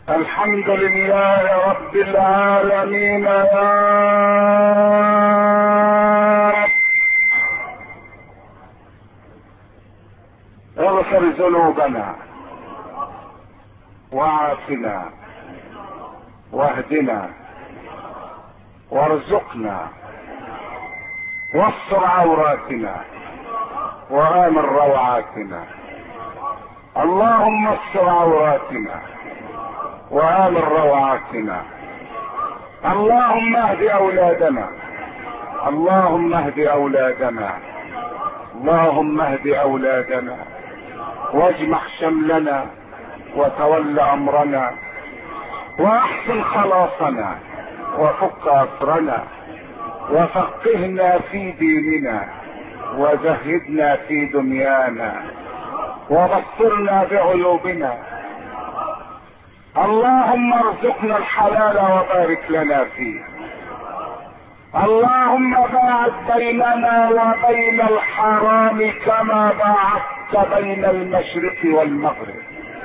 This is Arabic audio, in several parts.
الحمد لله رب العالمين يا رب. اغفر ذنوبنا وعافنا واهدنا وارزقنا واستر عوراتنا وآمن روعاتنا. اللهم استر عوراتنا وآمن روعاتنا. اللهم اهد اولادنا، اللهم اهد اولادنا، اللهم اهد اولادنا واجمع شملنا وتول امرنا واحسن خلاصنا وفك اسرنا وفقهنا في ديننا وزهدنا في دنيانا وبصرنا بعيوبنا. اللهم ارزقنا الحلال وبارك لنا فيه. اللهم باعد بيننا وبين الحرام كما باعدت بين المشرق والمغرب.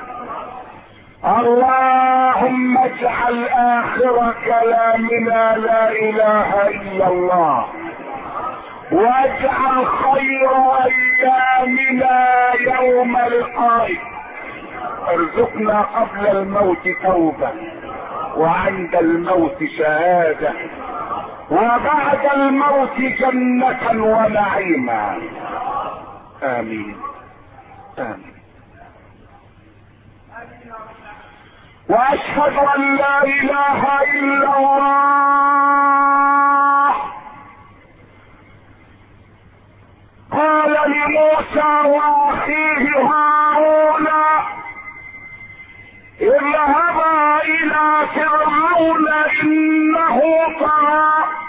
اللهم اجعل اخر كلامنا لا اله الا الله، واجعل خير ايامنا يوم لقائك. ارزقنا قبل الموت توبة وعند الموت شهادة وبعد الموت جنة ونعيما. امين امين. واشهد ان لا اله الا الله. قال لموسى واخيه هارون اذهبا الى فرعون انه طغى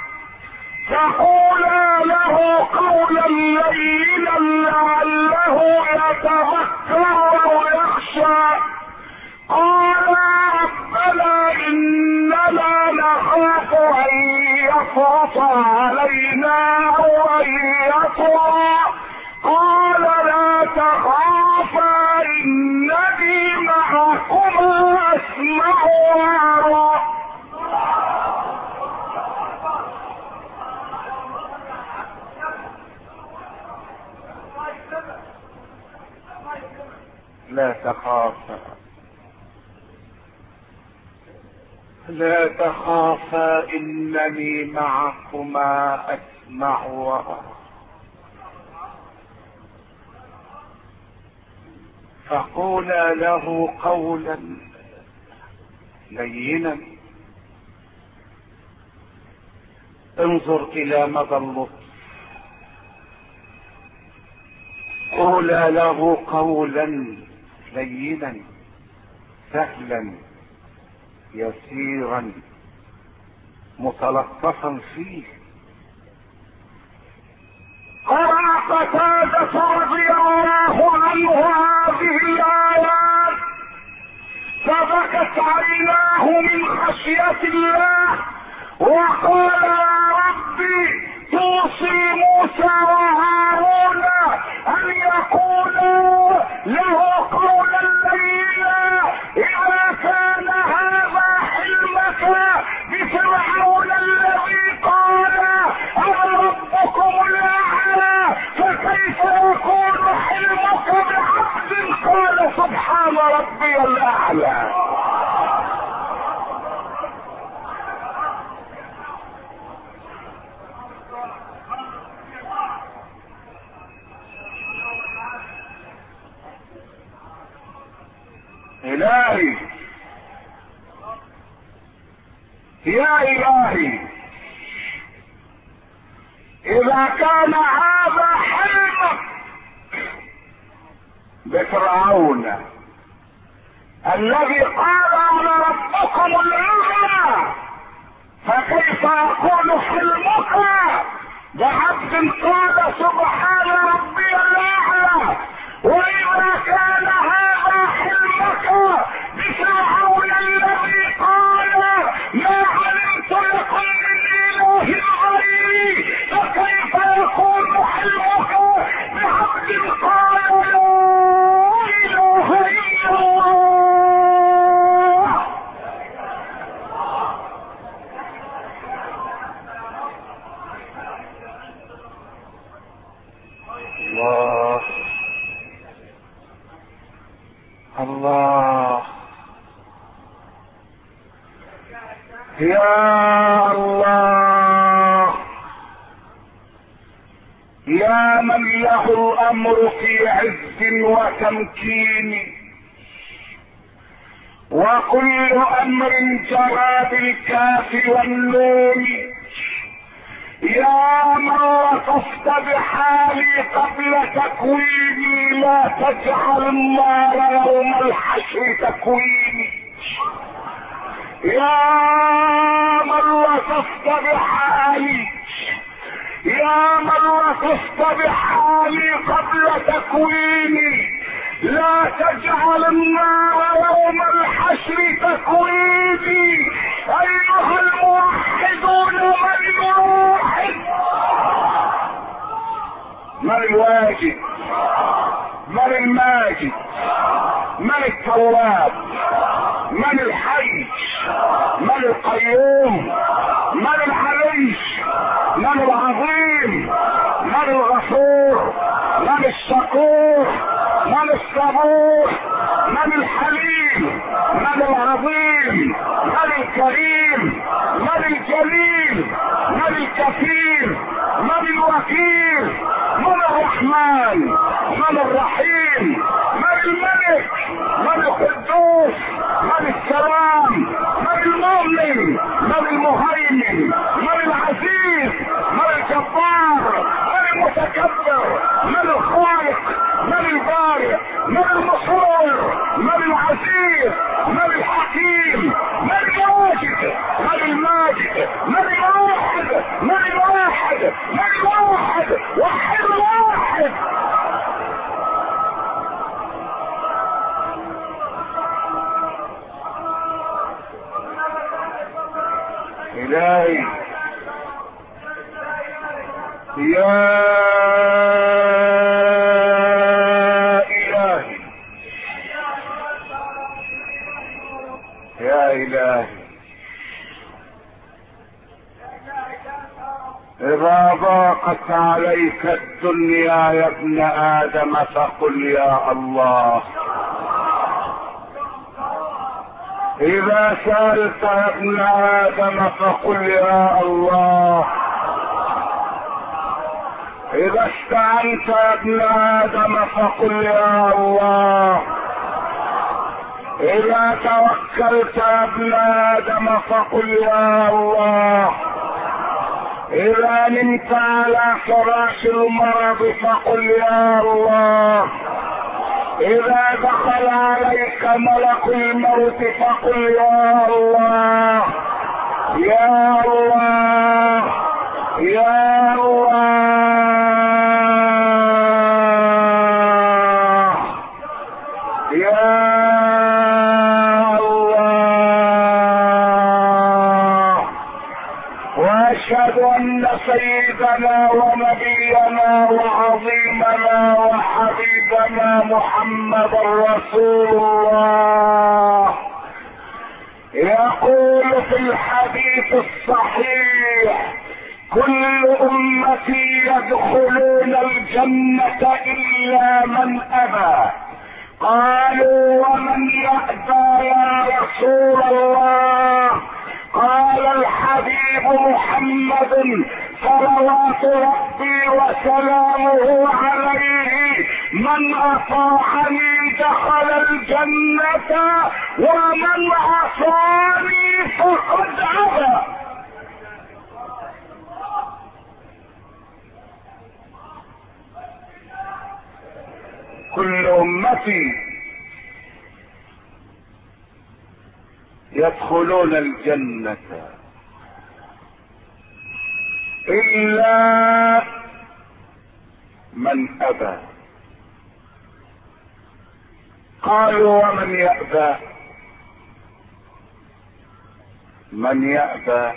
فقولا له قولا لينا لعله يتذكر او يخشى. قال ربنا اننا نخاف ان يفرط علينا او ان يطغى. قال لا تخافا انني معكما اسمع وارى. لا تخافا لا تخافا انني معكما اسمع وارى. فقولا له قولا لينا. انظر الى مدى اللطف. قولا له قولا لينا سهلا يسيرا متلطفا فيه. قرأ قتادة رضي الله عنه هذه الآيات فبكت عيناه من خشية الله وقال يا ربي توصي موسى وهارون أن يقولوا له قولا لينا إذا كان هذا حلمك بفرعون الذي قال أنا ربكم الأعلى فكيف يكون حلمك بعبد قال سبحان ربي الأعلى. إلهي يا إلهي إذا كان هذا حلمك بفرعون الذي قال أنا ربكم الأعلى فكيف يكون حلمك بعبد قال سبحان ربي الأعلى. وإذا كان هذا حلمك بفرعون الذي قال ما علمت لكم من إله غيري فكيف يكون حلمك بعبد قال لا إله إلا الله. يا الله، يا من له الامر في عز وتمكين، وكل امر جرى بالكاف والنون. يا من لطفت بحالي قبل تكويني، لا تجعل النار يوم الحشر تكويني. يا من لطفت بحالي، يا من لطفت بحالي قبل تكويني، لا تجعل النار يوم الحشر تكويني. ايها الموحدون، من الواحد، من الواجد، من الماجد، من التواب، من الحي، من القيوم، من العلي، من العظيم، من الغفور، من الشكور، من الصبور، من الحليم، من العظيم، من الكريم، من الجليل، من الكفيل، من الوكيل، من الرحمن، من الرحيم، من الملك، من القدوس، من السلام، من المؤمن، من المهيمن، من العزيز، من الجبار، من المتكبر، من الخالق، من البارئ، من المصور، من العزيز، من الحكيم، من الواجد، من الماجد، من الواحد، من الواحد، من الواحد، وحد الواحد. إلهي يا إلهي، يا إلهي، إذا ضاقت عليك الدنيا يا ابن آدم فقل يا الله. إذا سألت يا ابن آدم فقل يا الله. إذا استعنت يا ابن آدم فقل يا الله. إذا توكلت يا ابن آدم فقل يا الله. إذا نمت على فراش المرض فقل يا الله. إذا دخل عليك ملك الموت فقل يا الله. يا الله، يا الله، يا الله. وأشهد أن سيدنا ونبينا وعظيمنا وحبيبنا محمد رسول الله يقول في الحديث الصحيح: كل أمتي يدخلون الجنة إلا من أبى. قالوا: ومن يأبى يا رسول الله؟ قال الحبيب محمد صلوات ربي وسلامه عليه: من أطاعني دخل الجنة ومن عصاني فقد أبى. كل أمتي يدخلون الجنة إلا من أبى. قالوا: ومن يأبى؟ من يأبى؟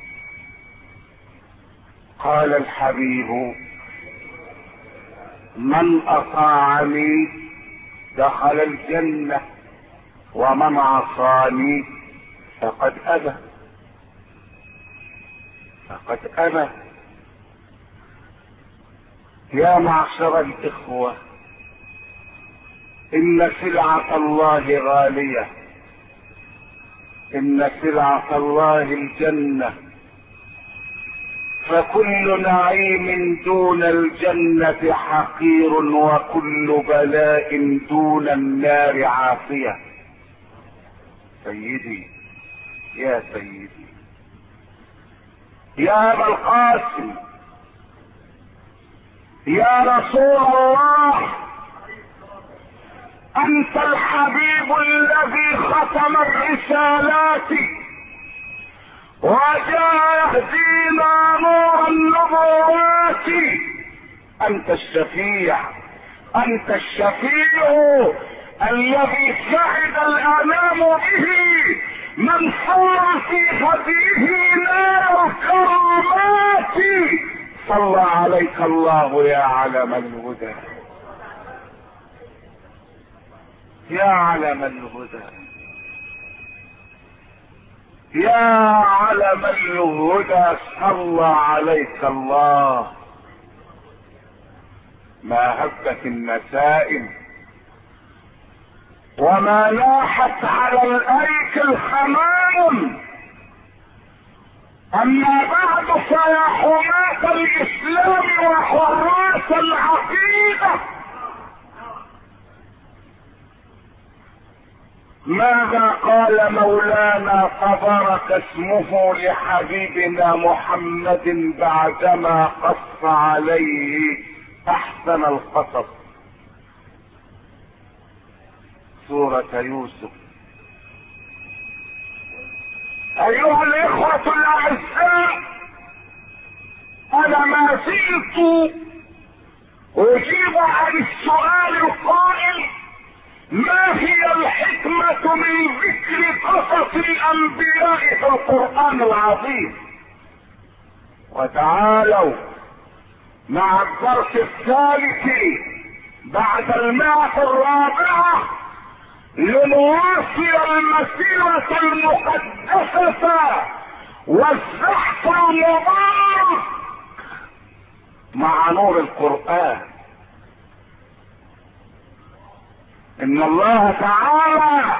قال الحبيب: من أطاعني دخل الجنة ومن عصاني فقد أبى. فقد أبى. يا معشر الإخوة، إن سلعة الله غالية، ان سلعة الله الجنة، فكل نعيم دون الجنة حقير، وكل بلاء دون النار عافية. سيدي يا سيدي يا ابا القاسم يا رسول الله، انت الحبيب الذي ختم الرسالات وجاء يهدينا نور النبوات. انت الشفيع، انت الشفيع الذي سعد الانام به، من صار في هديه نار الكرامات. صلى عليك الله يا علم الهدى، يا علم الهدى، يا علم الهدى، صلى عليك الله. ما هبت النسائم وما لاحت على الأيك الحمام. اما بعد فيا حماة الاسلام وحراس العقيدة، ماذا قال مولانا تبارك اسمه لحبيبنا محمد بعدما قص عليه احسن القصص؟ سورة يوسف. ايها الاخوة الاعزاء، انا ما زلت اجيب عن السؤال القائل: ما هي الحكمة من ذكر قصص الانبياء في القرآن العظيم؟ وتعالوا مع الدرس الثالث بعد 104 لنواصل المسيرة المقدسة والزحف المبارك مع نور القرآن. ان الله تعالى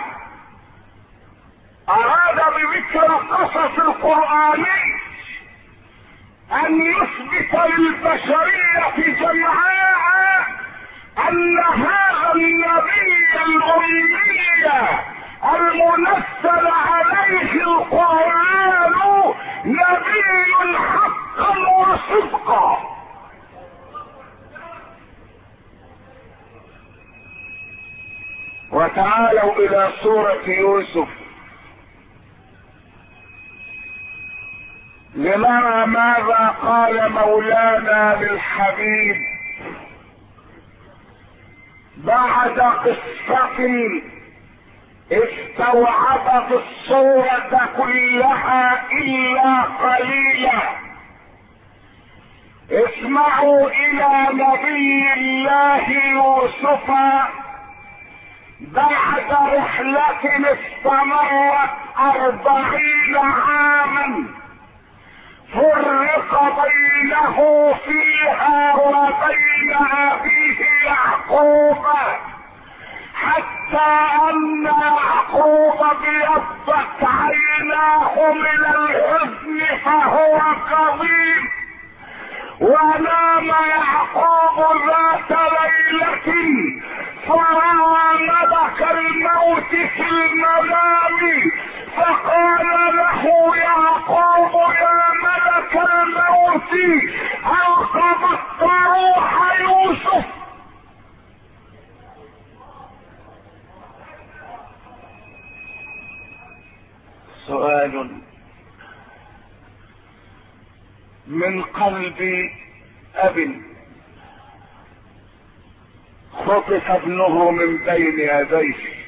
اراد بذكر القصص القرآني ان يثبت للبشرية جمعاء ان هذا النبي الامي المنزل عليه القرآن نبي حقا وصدقا. وتعالوا الى سورة يوسف لنرى ماذا قال مولانا للحبيب بعد قصة استوعبت الصورة كلها الا قليلا. اسمعوا الى نبي الله يوسف بعد رحلة استمرت 40 عاما فرق بينه فيها وبين أبيه يعقوب، حتى أن يعقوب ابيضت عيناه من الحزن فهو كظيم. ونام يعقوب ذات ليلة فرأى ملك الموت في المنام فقال له يعقوب: يا ملك الموت، هل قبضت روح يوسف؟ سؤال من قلب اب خطف ابنه من بين يديه،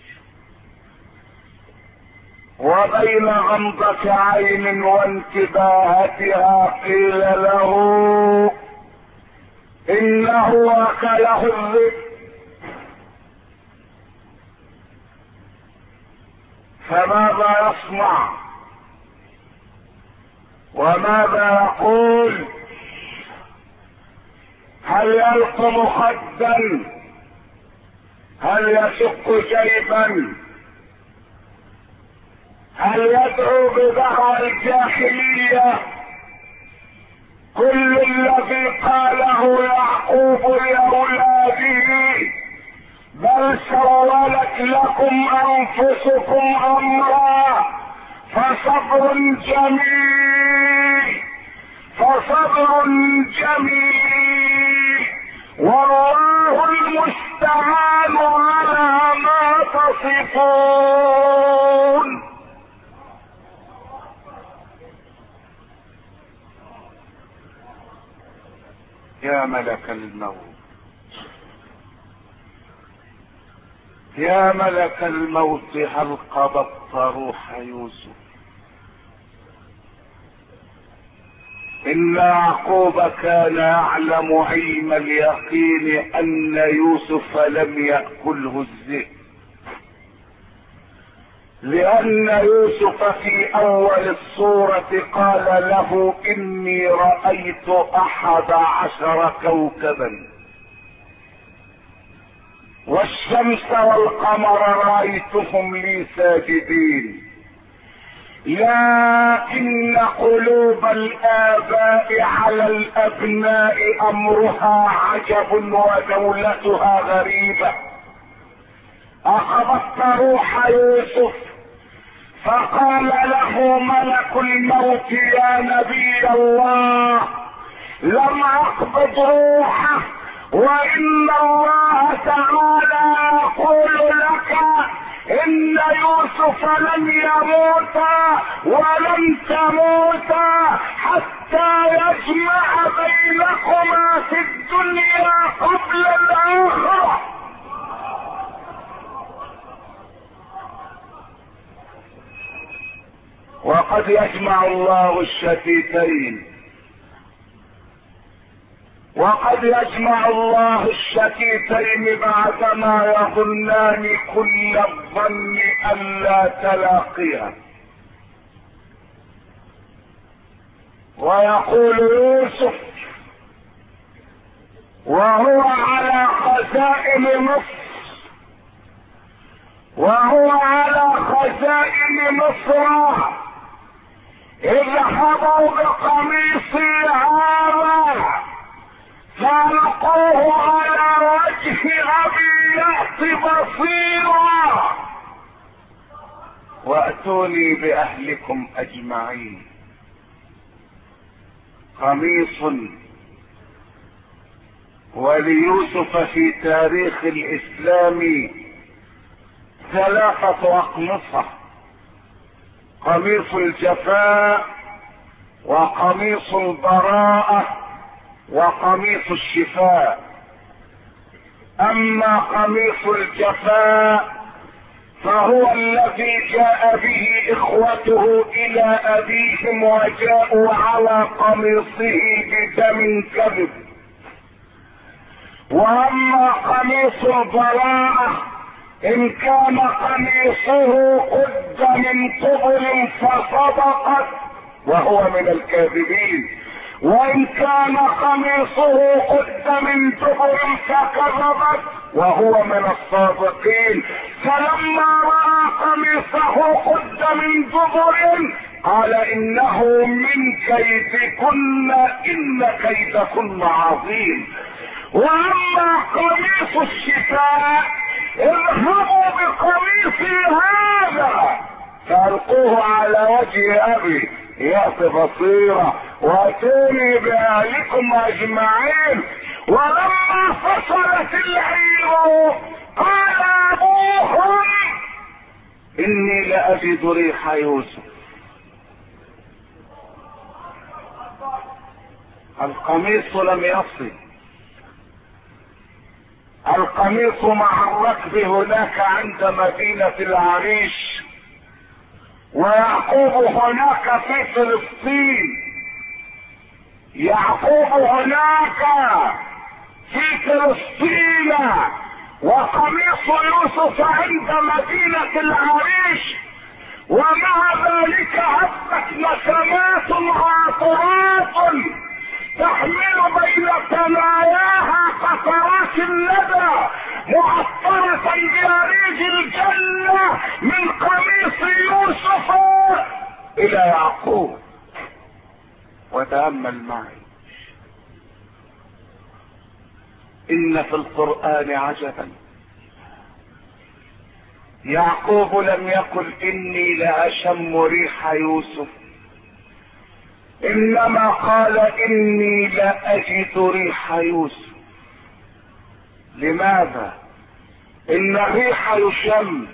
وبين غمضة عين وانتباهتها قيل له انه اكله الذئب. فماذا يصنع وماذا يقول؟ هل يلقم خدا؟ هل يشق جيبا؟ بل يدعو بدعوى الجاهلية. كل الذي قاله يعقوب لأولاده بل سولت لكم أنفسكم أمرا فصبر جميل والله المستعان على ما تصفون. يا ملك الموت، يا ملك الموت، هل قبضت روح يوسف؟ إن يعقوب كان يعلم علم اليقين أن يوسف لم يأكله الذئب، لأن يوسف في أول السورة قال له إني رأيت 11 كوكبا والشمس والقمر رأيتهم لي ساجدين. لكن قلوب الآباء على الأبناء أمرها عجب ودولتها غريبة. أخذت روح يوسف فقال له ملك الموت يا نبي الله لم أقبض روحه، وإن الله تعالى يقول لك إن يوسف لن يموت ولن تموت حتى يجمع بينكما في الدنيا قبل الآخرة. وقد يجمع الله الشتيتين، وقد يجمع الله الشتيتين بعدما يظنان كل الظن ألا تلاقيها. ويقول يوسف وهو على خزائن مصر، اذهبوا بقميصي هذا فألقوه على وجه أبي يأت بصيرا وأتوني بأهلكم أجمعين. قميص وليوسف في تاريخ الإسلام 3 أقمصة: قميص الجفاء، وقميص البراءة، وقميص الشفاء. أما قميص الجفاء فهو الذي جاء به إخوته إلى أبيهم وجاءوا على قميصه بدم كذب. وأما قميص البراءة إن كان قميصه قد من قبل فصدقت وهو من الكاذبين، وإن كان قميصه قد من دبر فكذبت وهو من الصادقين. فلما رأى قميصه قد من دبر قال إنه من كيدكن إن كيدكن عظيم. وأما قميص الشفاء اذهبوا بقميصي هذا فألقوه على وجه أبي يأت بصيرة وأتوني بأهلكم أجمعين. ولما فصلت العير قال أبوهم إني لأجد ريح يوسف. القميص لم يصل، القميص مع الركب هناك عند مدينة العريش، ويعقوب هناك في فلسطين. يعقوب هناك في فلسطين وقميص يوسف عند مدينة العريش، ومع ذلك هبت نسمات عاطرات تحمل بين ثناياها قطرات الندى معطرة بأريج الجنة من قميص يوسف الى يعقوب. وتأمل معي ان في القرآن عجبا. يعقوب لم يقل اني لاشم ريح يوسف، انما قال اني لاجد ريح يوسف. لماذا؟ ان الريح يشم،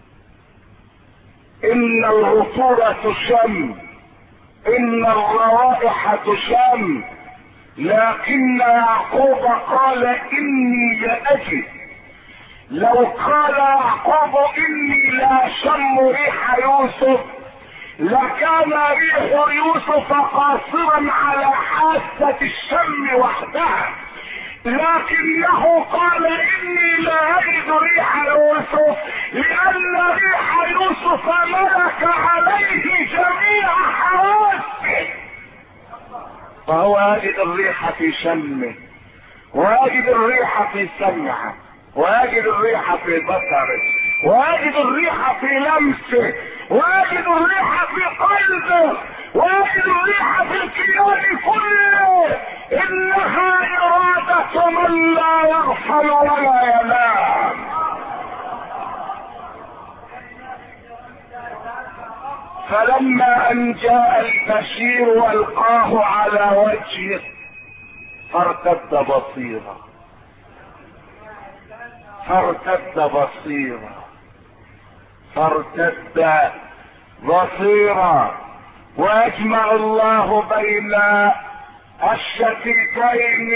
ان العطور تشم، ان الروائح تشم، لكن يعقوب قال اني لاجد. لو قال يعقوب اني لا اشم ريح يوسف لكان ريح يوسف قاصرا على حاسة الشم وحدها، لكنه قال اني لا اجد ريح يوسف لان ريح يوسف ملك عليه جميع حواسه، فهو يجد الريح في شمه، ويجد الريح في سمعه، ويجد الريح في بصره، ويجد الريح في لمسه، ويجد الريح في قلبه، ويجد الريح في الكيان كله. انها ارادة من لا يغفل ولا ينام. فلما ان جاء البشير والقاه على وجهه فارتد بصيرا، فارتد بصيرا، فارتد بصيرا. واجمع الله بين الشتيتين،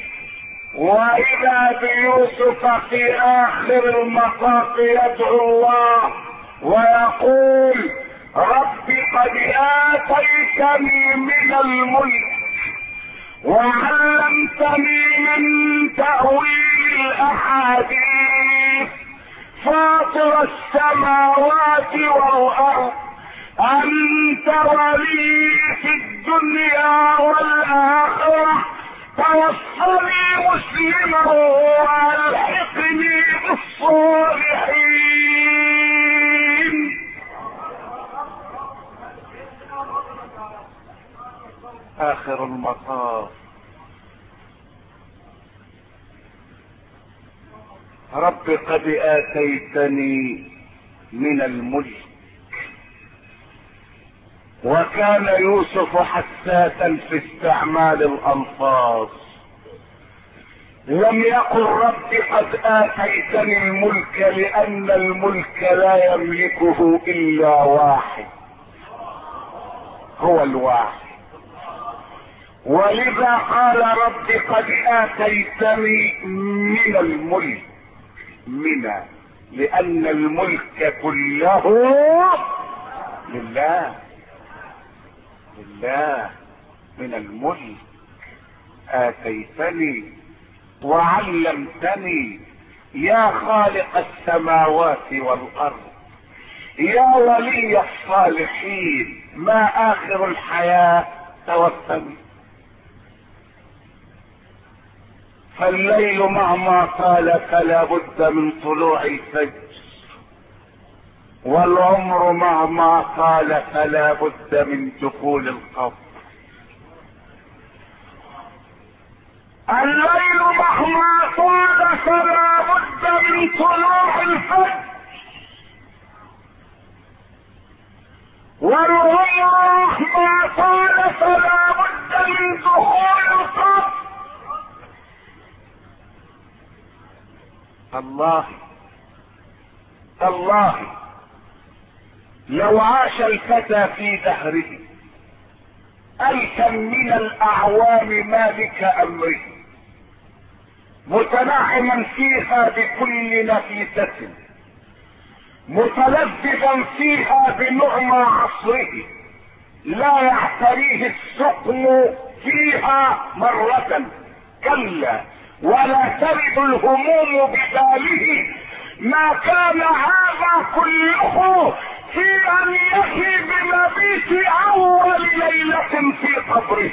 واذا بيوسف في اخر المطاف يدعو الله ويقول رب قد اتيتني من الملك وعلمتني من تأويل الاحاديث فاطر السماوات والارض انت ولي في الدنيا والاخره توفني مسلما والحقني بالصالحين. اخر المطاف رب قد اتيتني من الملك. وكان يوسف حساسا في استعمال الالفاظ، لم يقل رب قد اتيتني الملك لان الملك لا يملكه الا واحد، هو الواحد. ولذا قال رب قد اتيتني من الملك، لان الملك كله لله، من الملك. اتيتني وعلمتني يا خالق السماوات والارض، يا ولي الصالحين، ما اخر الحياة توفني. فالليل مهما طال فلا بد من طلوع الفجر، والعمر مهما طال فلا بد من دخول القبر. الليل مهما طال فلا بد من طلوع الفجر، والعمر مهما طال فلا بد من دخول القبر. الله لو عاش الفتى في دهره 1000 من الاعوام مالك امره، متنعما فيها بكل نفيسة، متلذذا فيها بنعمى عصره، لا يعتريه السقم فيها مرة، كلا ولا ترد الهموم بباله، ما كان هذا كله في ان يحيي بمبيت اول ليلة في قبره.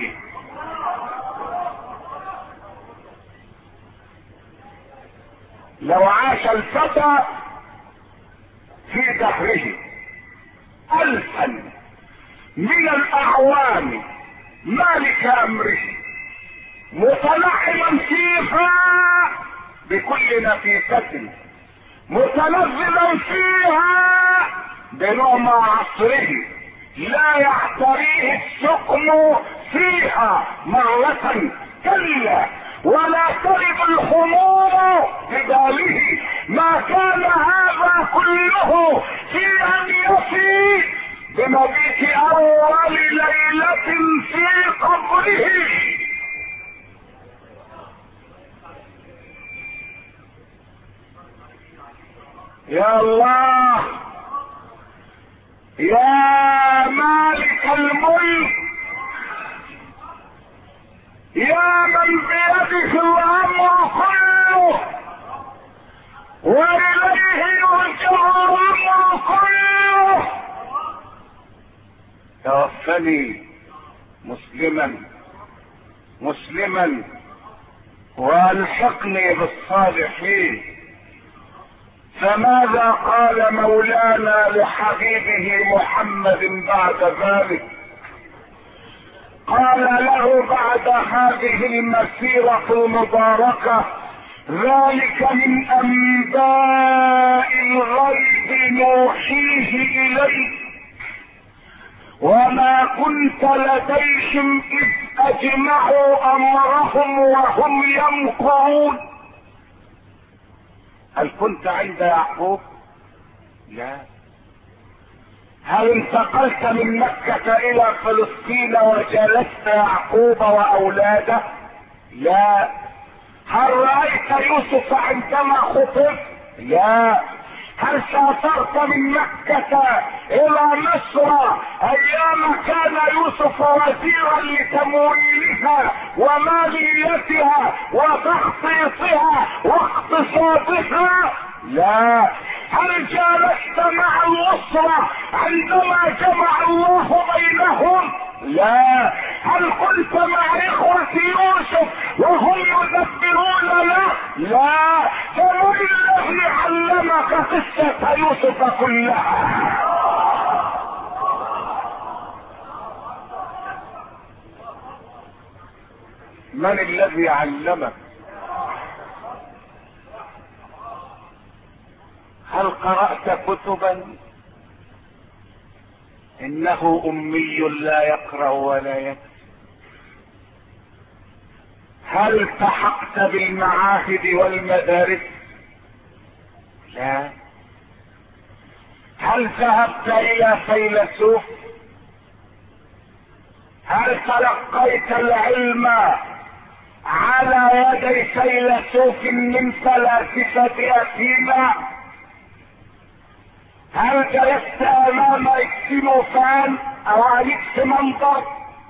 لو عاش الفتى في دهره 1000 من الاعوان مالك امره متنعما فيها بكل نفيسة، متلذذا فيها بنعم عصره، لا يعتريه السقم فيها مرة كلا، ولا ترد الخمور بباله. ما كان هذا كله في ان يفي بمبيت اول ليلة في قبره. يا الله يا مالك الملك، يا من بيده الامر كله واليه يرجع الامر كله، توفني مسلما والحقني بالصالحين. فماذا قال مولانا لحبيبه محمد بعد ذلك؟ قال له بعد هذه المسيرة المباركة: ذلك من انباء الغيب نوحيه اليك وما كنت لديهم اذ اجمعوا امرهم وهم يمكرون. هل كنت عند يعقوب؟ لا. هل انتقلت من مكة الى فلسطين وجلست يعقوب واولاده؟ لا. هل رأيت يوسف عندما خطب؟ لا. هل سافرت من مكة الى مصر ايام كان يوسف وزيرا لتمويلها وماليتها وتخطيطها واقتصادها؟ لا. هل جالست مع الاسرة عندما جمع الله بينهم؟ لا. هل كنت مع اخوة يوسف وهم يدبرون له؟ لا. فمن الذي علمك قصة يوسف كلها؟ من الذي علمك؟ هل قرأت كتبا؟ انه امي لا يقرأ ولا يكتب. هل التحقت بالمعاهد والمدارس؟ لا. هل ذهبت الى فيلسوف؟ هل تلقيت العلم على يدي فيلسوف من فلاسفة اثينا؟ هل جلست امام اكسينوفان او اكس منظر؟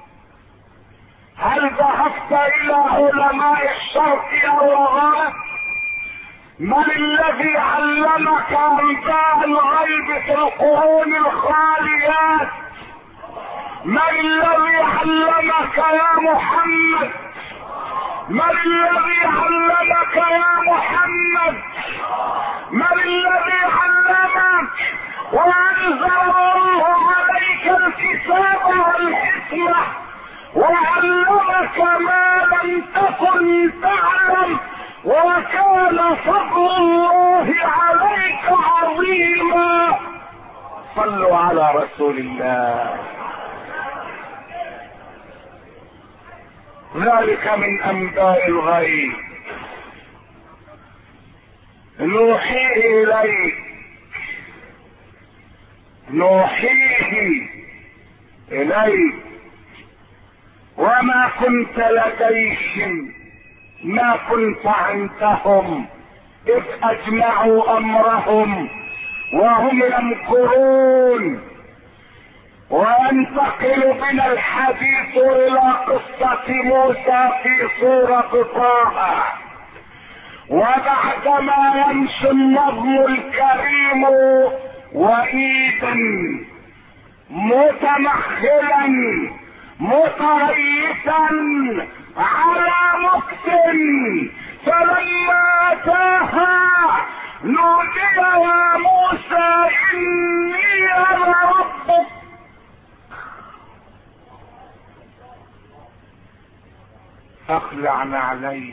هل ذهبت الى علماء الشرق او الغرب؟ من الذي علمك انباء الغيب في القرون الخاليات؟ من الذي علمك يا محمد؟ من الذي علمك يا محمد؟ من الذي علمك وانزل الله عليك الكتاب والحكمة وعلمك ما لم تكن تعلم وكان فضل الله عليك عظيما. صلوا على رسول الله. ذلك من انباء الغيب نوحيه اليك وما كنت لديهم، ما كنت عندهم اذ اجمعوا امرهم وهم يمكرون. وينتقل بنا الحديث الى قصة موسى في سورة طه. وبعدما يمشي النظم الكريم وإيدا متمخلا متريثا على مكت، فلما اتاها نودي يا موسى اني انا ربك. اخلع نعليك،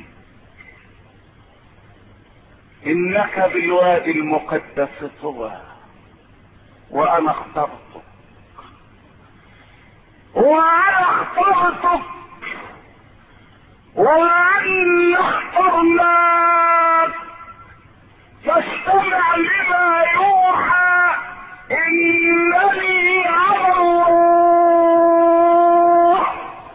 انك بالوادي المقدس طوى، وانا اخترتك، ولن اخترناك، فاستمع لما يوحى، انني على الله.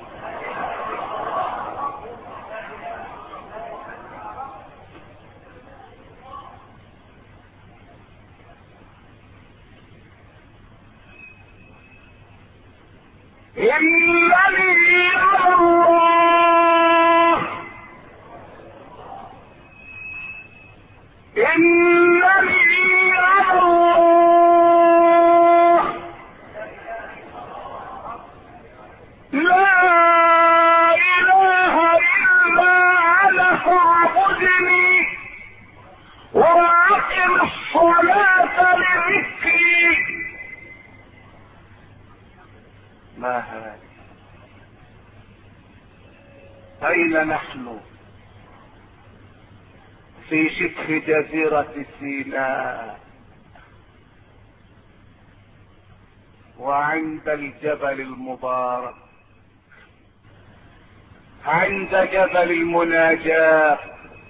انني على الله، انني على الله، لا اله الا انا فاعبدني واقم الصلاة لذكري. ما هذا؟ اين نحن؟ في شبه جزيرة سيناء، وعند الجبل المبارك، عند جبل المناجاة.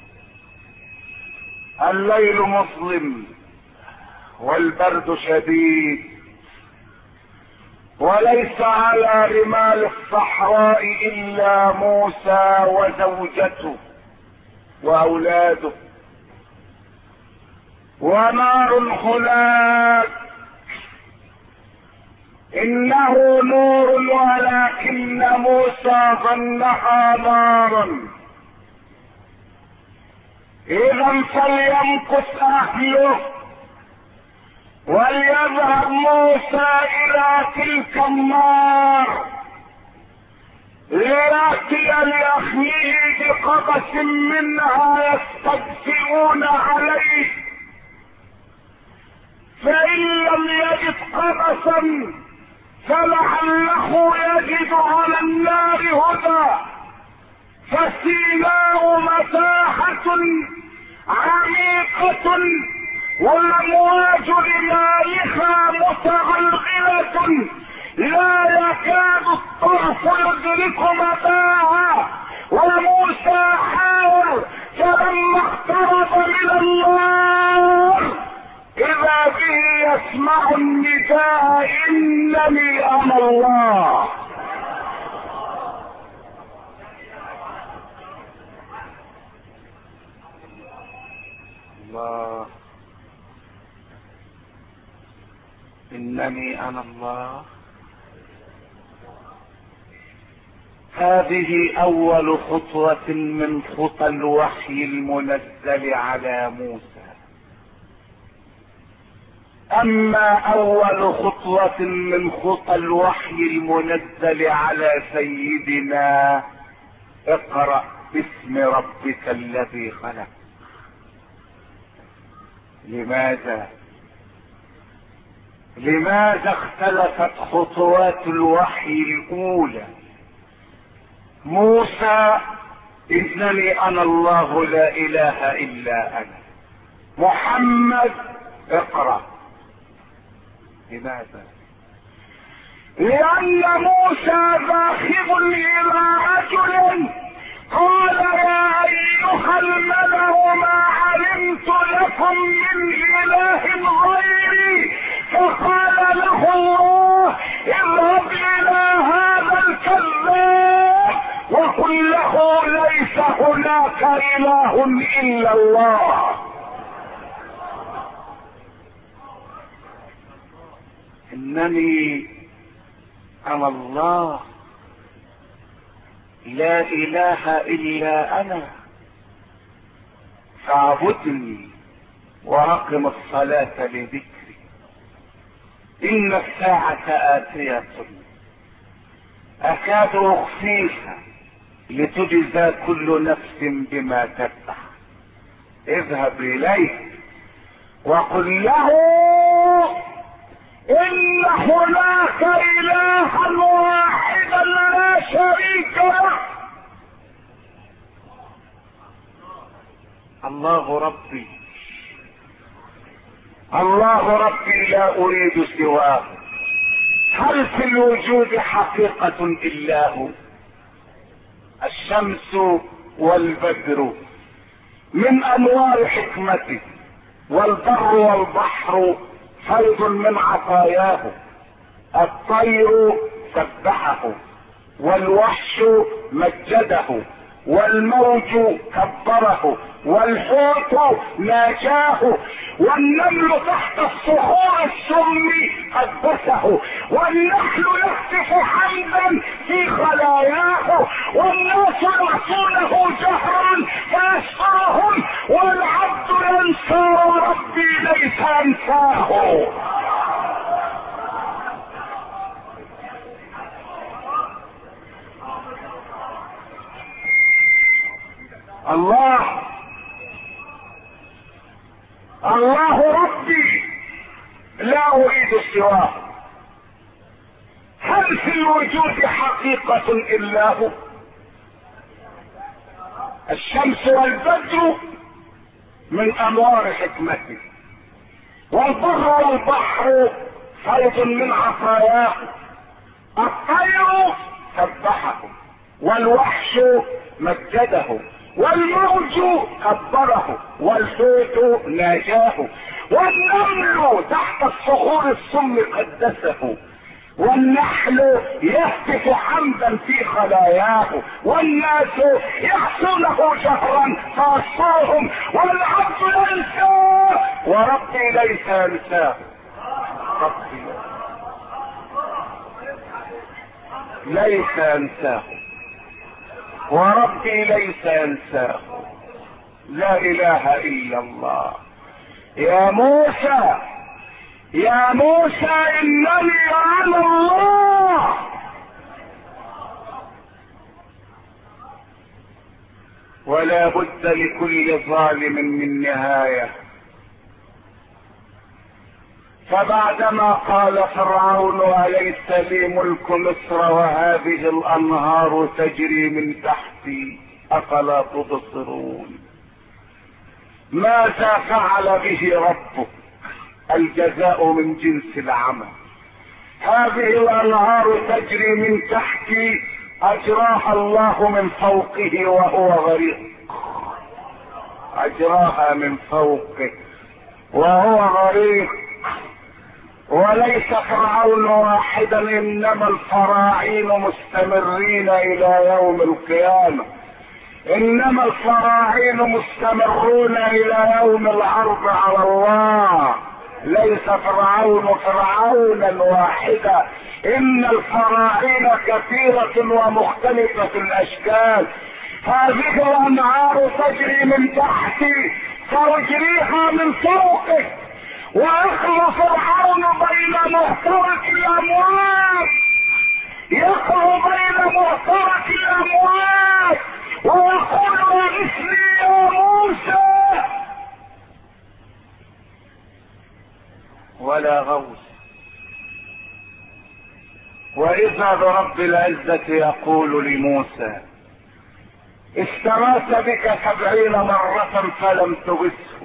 الليل مظلم والبرد شديد، وليس على رمال الصحراء الا موسى وزوجته واولاده، ونار هناك، انه نور ولكن موسى ظنها نارا. اذا فليمكث اهله، وليذهب موسى الى تلك النار لياتي لاخيه بقبس منها يستدفئون عليه، فان لم يجد قبسا فلعله يجد على النار هدى. فسيناء مساحة عميقة، والامواج لمالها متغلغلة، لا يكاد الطرف يدرك متاعها. وموسى حاول، فلما اقترب من النار اذا به يسمع النداء، انني انا الله. الله، انني انا الله. هذه اول خطوة من خطى الوحي المنزل على موسى. اما اول خطوة من خطى الوحي المنزل على سيدنا، اقرأ باسم ربك الذي خلق. لماذا اختلفت خطوات الوحي الاولى؟ موسى انني انا الله لا اله الا انا. محمد اقرأ. لماذا؟ لان موسى ذاهب الى رجل قال يا ايها الملأ ما علمت لكم من اله غيري، فقال له الله اذهب الى هذا الكذاب وقل له ليس هناك اله الا الله. انني انا الله لا اله الا انا، فاعبدني واقم الصلاة لذكري. ان الساعة اتية اكاد اخفيها لتجزى كل نفس بما تسعى. اذهب اليه وقل له ان هناك الها واحدا لا شريك له، الله ربي، الله ربي لا اريد سواه. هل في الوجود حقيقة الا هو؟ الشمس والبدر من انوار حكمته، والبر والبحر فيض من عطاياه، الطير سبحه، والوحش مجده، والموج كبره، والحوت ناجاه، والنمل تحت الصخور السم قدسه، والنحل يهتف حمدا في خلاياه، والناس يعصونه جهرا فيسترهم، والعبد ينسى وربي ليس انساه. الله الله ربي لا اريد سواه. هل في الوجود حقيقة الا هو؟ الشمس والبدر من انوار حكمته، والبر والبحر فيض من عطاياه، الطير سبحه، والوحش مجده، والموج كبره، والحوت ناجاه، والنمل تحت الصخور السم قدسه، والنحل يهتف حمدا في خلاياه، والناس يعصونه جهرا فاصفرهم، والعبد ينساه وربي ليس ينساه. ربي ليس ينساه وربي ليس ينساه. لا اله الا الله. يا موسى يا موسى انني انا الله. ولا بد لكل ظالم من نهايه. فبعدما قال فرعون اليس لي ملك مصر وهذه الانهار تجري من تحتي افلا تبصرون؟ ماذا فعل به ربك؟ الجزاء من جنس العمل. هذه الانهار تجري من تحتي اجراها الله من فوقه وهو غريق، اجراها من فوقه وهو غريق. وليس فرعون واحدا، انما الفراعين مستمرين الى يوم القيامة، انما الفراعين مستمرون الى يوم العرض على الله. ليس فرعون فرعونا واحدا، ان الفراعين كثيرة ومختلفة الاشكال. هذه الانهار تجري من تحتي فاجريها من فوقه، ويخلو فرعون بين مهترك الاموات، يخلو بين مهترك الاموات ويقول اغثني يا موسى، ولا غوث. واذا برب العزة يقول لموسى استغاث بك 70 مرة فلم تغثه،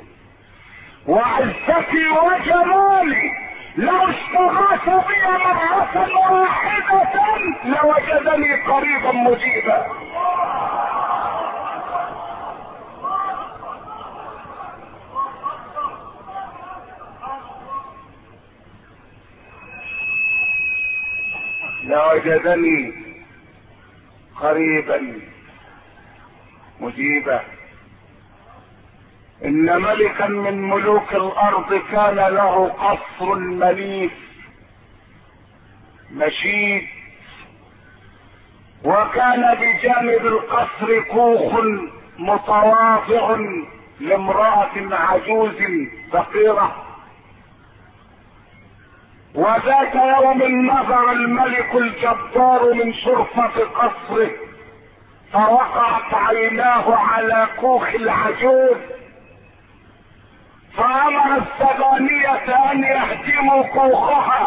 وعزتي وجلالي لو استغاث بي مرة واحدة لوجدني قريبا مجيبا. لوجدني قريبا مجيبا. ان ملكا من ملوك الارض كان له قصر مليك مشيد، وكان بجانب القصر كوخ متواضع لامرأة عجوز فقيرة. وذات يوم نظر الملك الجبار من شرفة قصره فوقعت عيناه على كوخ العجوز، فامر السبانية ان يهدموا كوخها،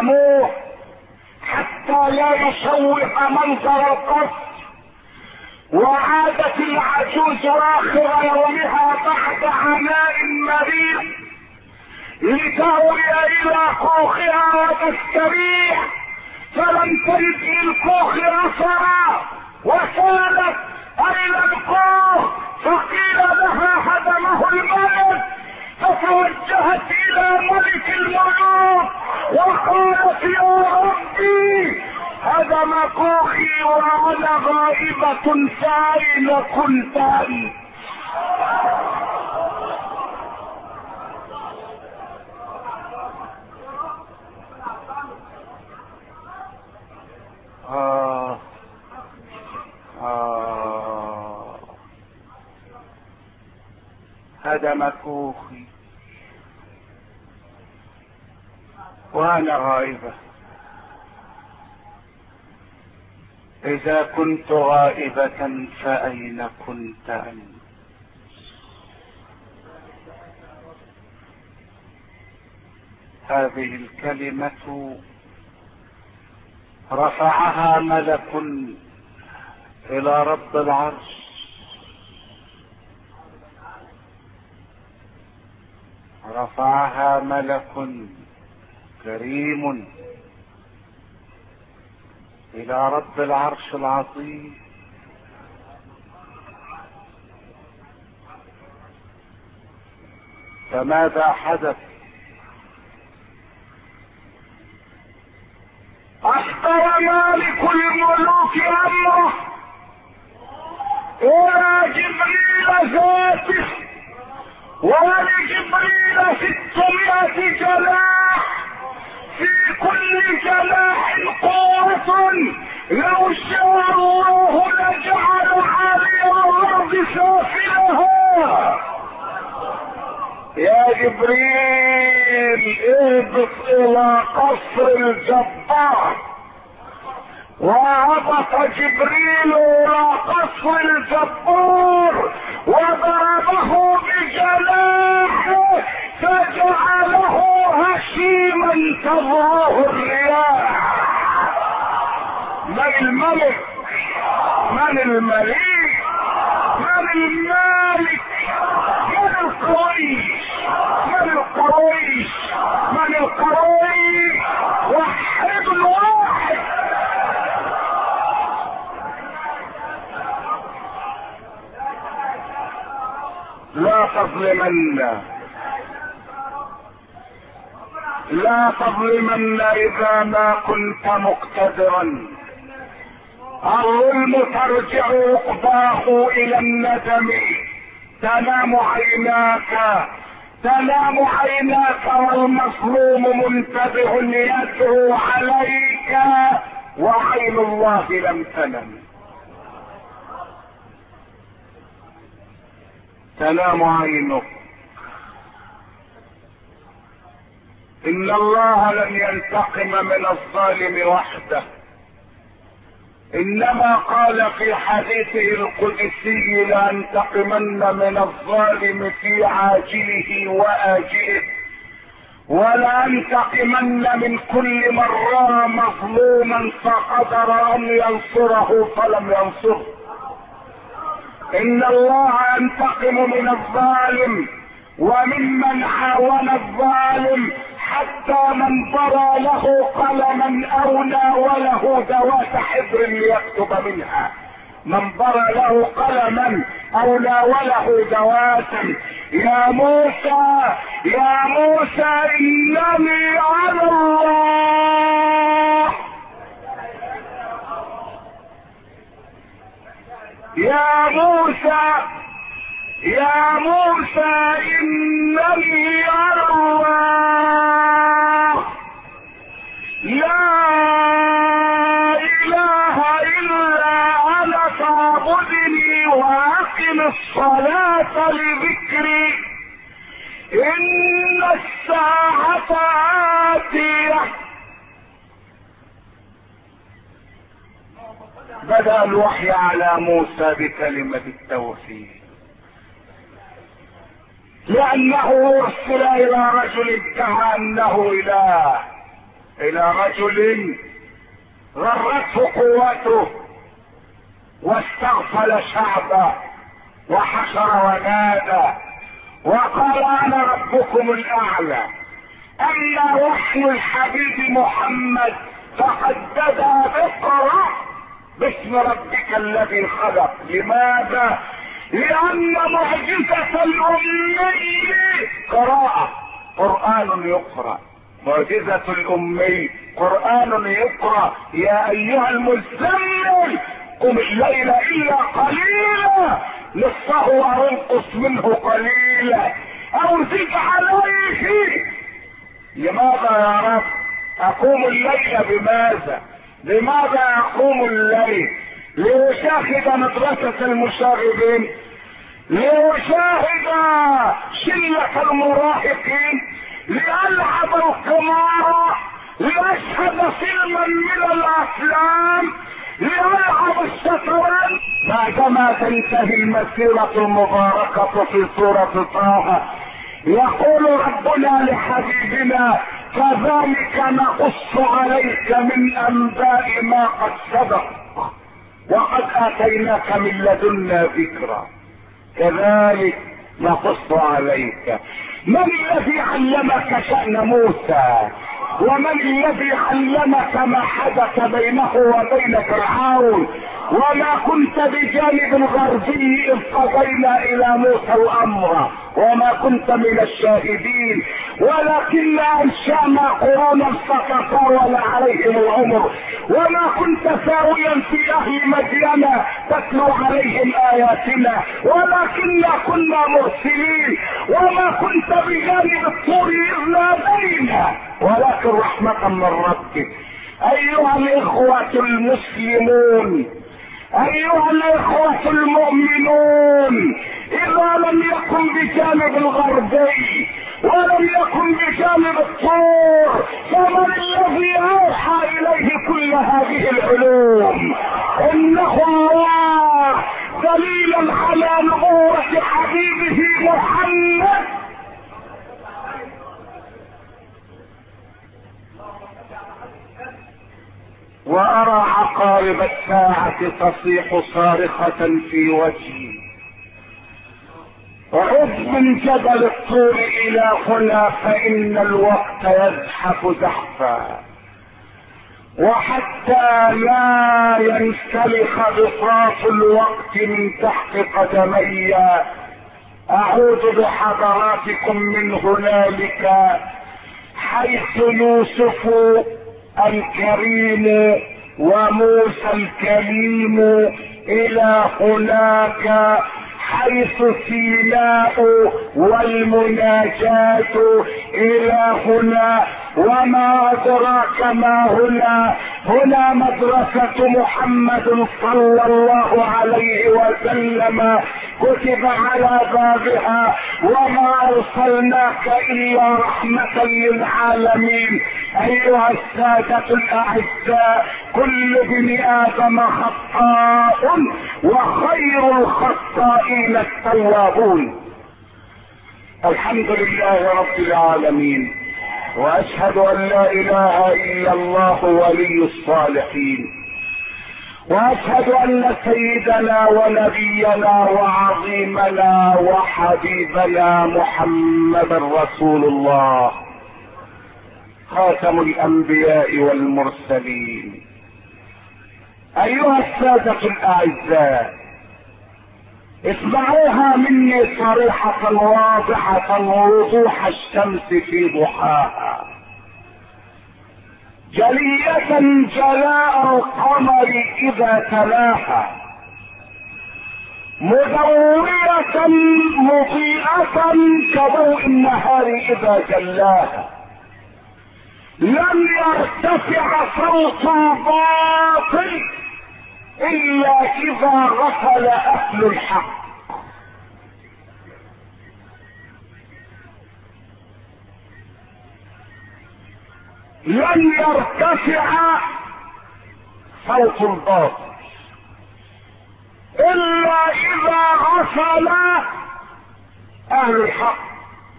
فهدموه حتى لا يشوه منظر القصر. وعادت العجوز اخر يومها بعد عناء مريض لتأوي الى كوخها وتستريح، فلم تجد الكوخ اثرا وسالت الى الكوخ، فقيل لها هدمه الملك، فتوجهت الى ملك الملوك وقالت يا ربي هدم كوخي وانا غائبة فأين كنت انت؟ هدم كوخي وانا غائبة. اذا كنت غائبة فاين كنت انت؟ هذه الكلمة رفعها ملك الى رب العرش، رفعها ملك كريم الى رب العرش العظيم. فماذا حدث؟ احضر مالك الملوك امره الى جبريل ذاته، ولجبريل 600 جناح، في كل جناح قوة، لو شاء الله لجعل عالي الارض سافلها. يا جبريل اهبط الى قصر الجبار. وهبط جبريل الى قصر الجبار وضربه بجناحه فجعله هشيما تضربه الرياح. من الملك؟ من المليك؟ من المالك؟ من القريش؟ من القريش؟ من القريش؟ وحد الواحد. لا تظلمن، لا تظلمن اذا ما كنت مقتدرا. الظلم ترجع عقباه الى الندم. تنام عيناك، تنام عيناك والمظلوم منتبه يدعو عليك وعين الله لم تنم. تنام عينك. ان الله لن ينتقم من الظالم وحده، انما قال في حديثه القدسي لانتقمن من الظالم في عاجله واجله، ولانتقمن من كل من راى مظلوما فقدر ان ينصره فلم ينصره. ان الله ينتقم من الظالم وممن عاون الظالم، حتى من ضرى له قلما او ناوله ذوات حبر ليكتب منها. من ضرى له قلما او ناوله ذوات. يا موسى، يا موسى انني على الله. يا موسى، يا موسى انني على الله، لا اله الا انا فاعبدني واقم الصلاة لذكري ان الساعة آتية. بدأ الوحي على موسى بكلمة التوحيد، لأنه أرسل إلى رجل ادعى أنه إله، إلى رجل غرته قوته واستغفل شعبه وحشر ونادى وقال انا ربكم الاعلى. اما وحي الحبيب محمد فقد بدا اقرأ باسم ربك الذي خلق. لماذا؟ لان معجزة الامي قراءة، قرآن يقرأ. معجزة الامي قرآن يقرأ. يا ايها المزمل قم الليل الا قليلا نصفه او انقص منه قليلا او زد عليه. لماذا يا رب اقوم الليل؟ بماذا؟ لماذا اقوم الليل؟ لأشاهد مدرسة المشاغبين، لأشاهد شلة المراهقين، لألعب القمار، لأشهد فيلما من الأفلام، لألعب الشطرنج. بعدما تنتهي المسيرة المباركة في سورة طه يقول ربنا لحبيبنا كذلك نقص عليك من أنباء ما قد سبق وقد آتيناك من لدنا ذكرا. كذلك نقص عليك. من الذي علمك شأن موسى؟ ومن الذي علمك ما حدث بينه وبين فرعون؟ وما كنت بجانب الغربي اذ قضينا الى موسى الامر وما كنت من الشاهدين ولكن انشانا قرونا فتطاول عليهم العمر وما كنت ساويا في اهل مدين تتلو عليهم اياتنا ولكننا كنا مرسلين وما كنت بجانب الطور اذ نادينا ولكن رحمة من ربك. ايها الاخوة المسلمون، ايها الاخوة المؤمنون، اذا لم يكن بجانب الغربي ولم يكن بجانب الطور فمن الذي اوحى اليه كل هذه العلوم؟ انه الله دليلا على نبوة حبيبه محمد. وارى عقارب الساعة تصيح صارخة في وجهي. عد من جبل الطور الى هنا فان الوقت يزحف زحفا وحتى لا ينسلخ بساط الوقت من تحت قدمي اعود بحضراتكم من هنالك حيث يوسف الكريم وموسى الكريم الى هناك حيث سيناء والمناجاة الى هنا. وما ادراك ما هنا؟ هنا مدرسة محمد صلى الله عليه وسلم كتب على بابها وما ارسلناك الا رحمة للعالمين. ايها السادة الاعزاء، كل ابن ادم خطاء وخير الخطائين التوابون. الحمد لله رب العالمين واشهد ان لا اله الا الله ولي الصالحين واشهد ان سيدنا ونبينا وعظيمنا وحبيبنا محمد رسول الله خاتم الانبياء والمرسلين. ايها السادة الاعزاء، اسمعوها مني صريحة واضحة ووضوح الشمس في ضحاها، جلية جلاء القمر اذا تلاها، مضوية مضيئة كضوء النهار اذا جلاها. لم يرتفع صوت باطل الا اذا غفل اهل الحق. لن يرتفع صوت الباطل الا اذا غفل اهل الحق.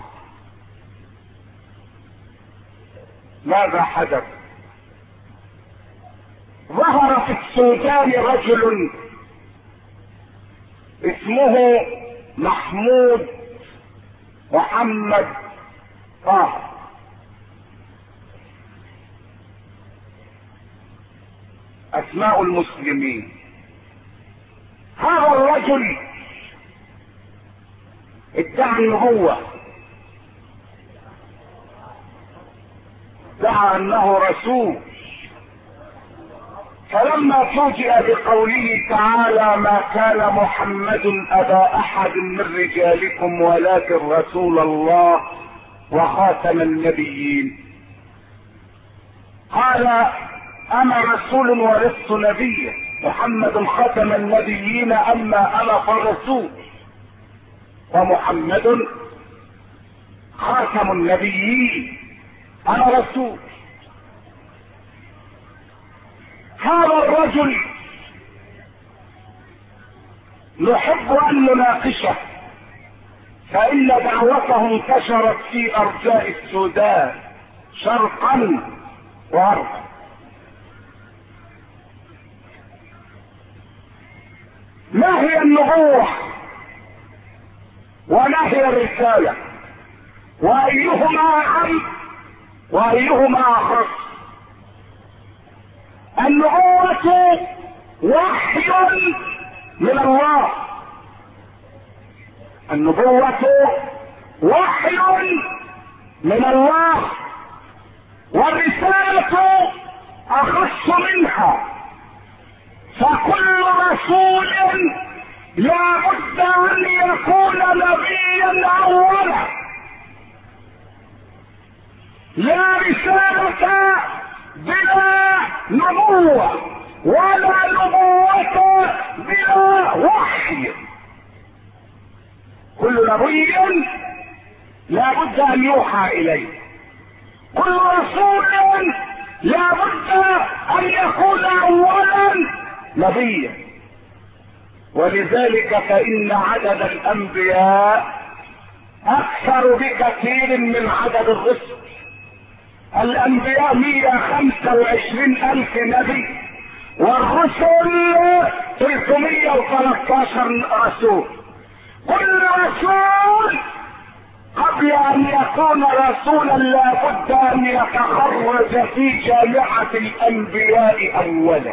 ماذا حدث؟ ظهر في السودان رجل اسمه محمود محمد طه. اسماء المسلمين. هذا الرجل ادعى النبوة، ادعى انه رسول، فلما فوجئ بقوله تعالى ما كان محمد ابا احد من رجالكم ولكن رسول الله وخاتم النبيين، قال انا رسول ولست نبيا، محمد ختم النبيين اما انا فرسول، ومحمد خاتم النبيين، انا رسول. هذا الرجل نحب ان نناقشه، فان دعوته انتشرت في ارجاء السودان شرقا وغربا. ما هي النبوة وما هي الرسالة، وايهما اهم وايهما اخص؟ النبوة وحي من الله، النبوة وحي من الله، والرسالة اخص منها، فكل رسول لا بد ان يكون نبيا اولا. لا رسالة بلا نبوة، ولا نبوة بلا وحي. كل نبي لا بد ان يوحى اليه، كل رسول لا بد ان يكون اولا نبيا. ولذلك فان عدد الانبياء اكثر بكثير من عدد الرسل. الانبياء 125,000 نبي، والرسل 313 رسول. كل رسول قبل ان يكون رسولا لا بد ان يتخرج في جامعة الانبياء اولا.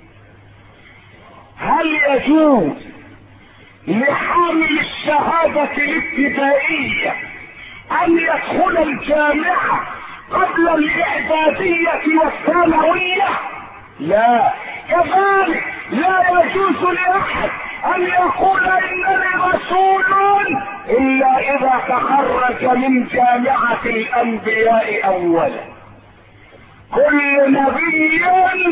هل يجوز لحامل الشهادة الابتدائية ان يدخل الجامعة قبل الاعدادية والثانوية؟ لا. كذلك لا يجوز لاحد ان يقول انني رسول الا اذا تخرج من جامعة الانبياء اولا. كل نبي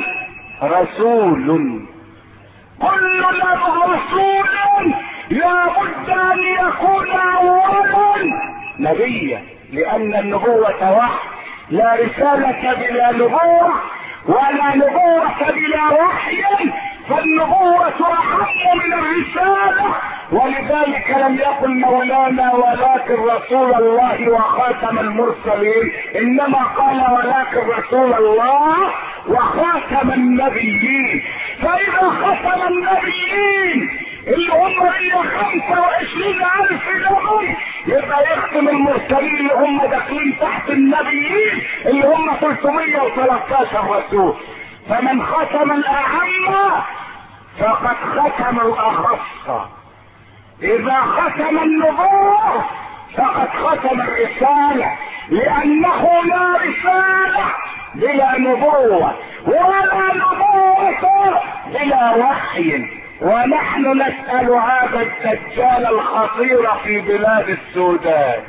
رسول، كل رسول لا بد ان يكون اولا نبيا، لان النبوة وحي. لا رسالة بلا نبوة، ولا نبوة بلا وحي، فالنبوة اهم من الرسالة. ولذلك لم يقل مولانا ولكن رسول الله وخاتم المرسلين، انما قال ولكن رسول الله وخاتم النبيين. فاذا ختم النبيين اللي هم 125,000 نبي، يبقى يختم المرسلين اللي هم داخلين تحت النبيين اللي هم 313 رسول. فمن ختم الاعم فقد ختم الاخص. اذا ختم النبوة فقد ختم الرسالة، لانه لا رسالة بلا نبوة، ولا نبوة بلا وحي. ونحن نسأل هذا الدجال الخطير في بلاد السودان: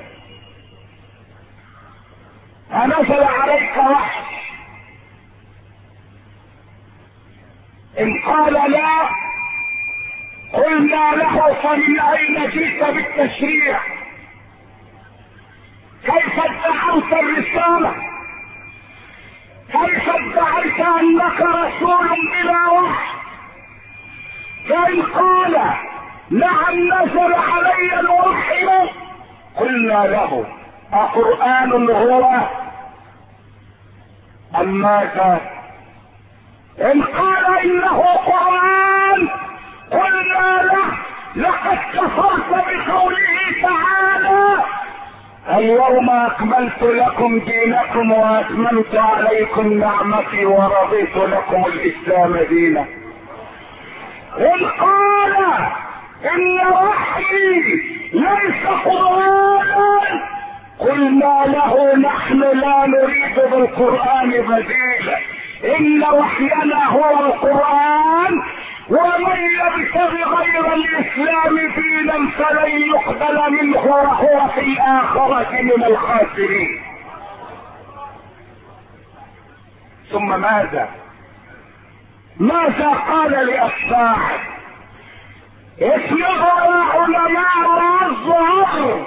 أنزل عليك وحي؟ إن قال لا، قلنا له فمن أين جئت بالتشريع؟ كيف ادعوت الرسالة؟ كيف ادعيت أنك رسول بلا وحي؟ فإن قال نعم نزل علي الوحي، قلنا له أقرآن هو أم ماذا؟ إن قال إنه قرآن، قلنا له لقد كفرت بقوله تعالى اليوم اكملت لكم دينكم واتممت عليكم نعمتي ورضيت لكم الاسلام دينا. إن قال ان وحيي ليس قرآنا قلنا له نحن لا نريد بالقرآن بديلا، ان وحينا هو القرآن، ومن يبتغي غير الاسلام دينا فلن يقبل منه وهو في الاخرة من الخاسرين. ثم ماذا قال لأتباعه؟ اسمعوا يا علماء الظهر،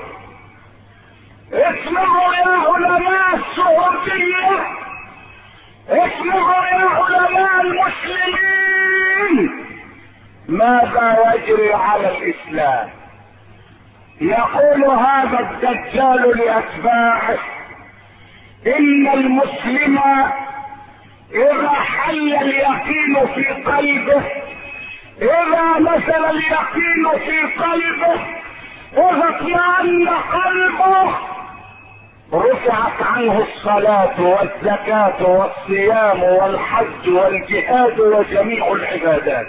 اسمعوا يا علماء السعودية، اسمعوا يا علماء المسلمين، ماذا يجري على الاسلام. يقول هذا الدجال لاتباعه ان المسلم اذا حل اليقين في قلبه، اذا نزل اليقين في قلبه، اذا اطمأن قلبه، رفعت عنه الصلاة والزكاة والصيام والحج والجهاد وجميع العبادات.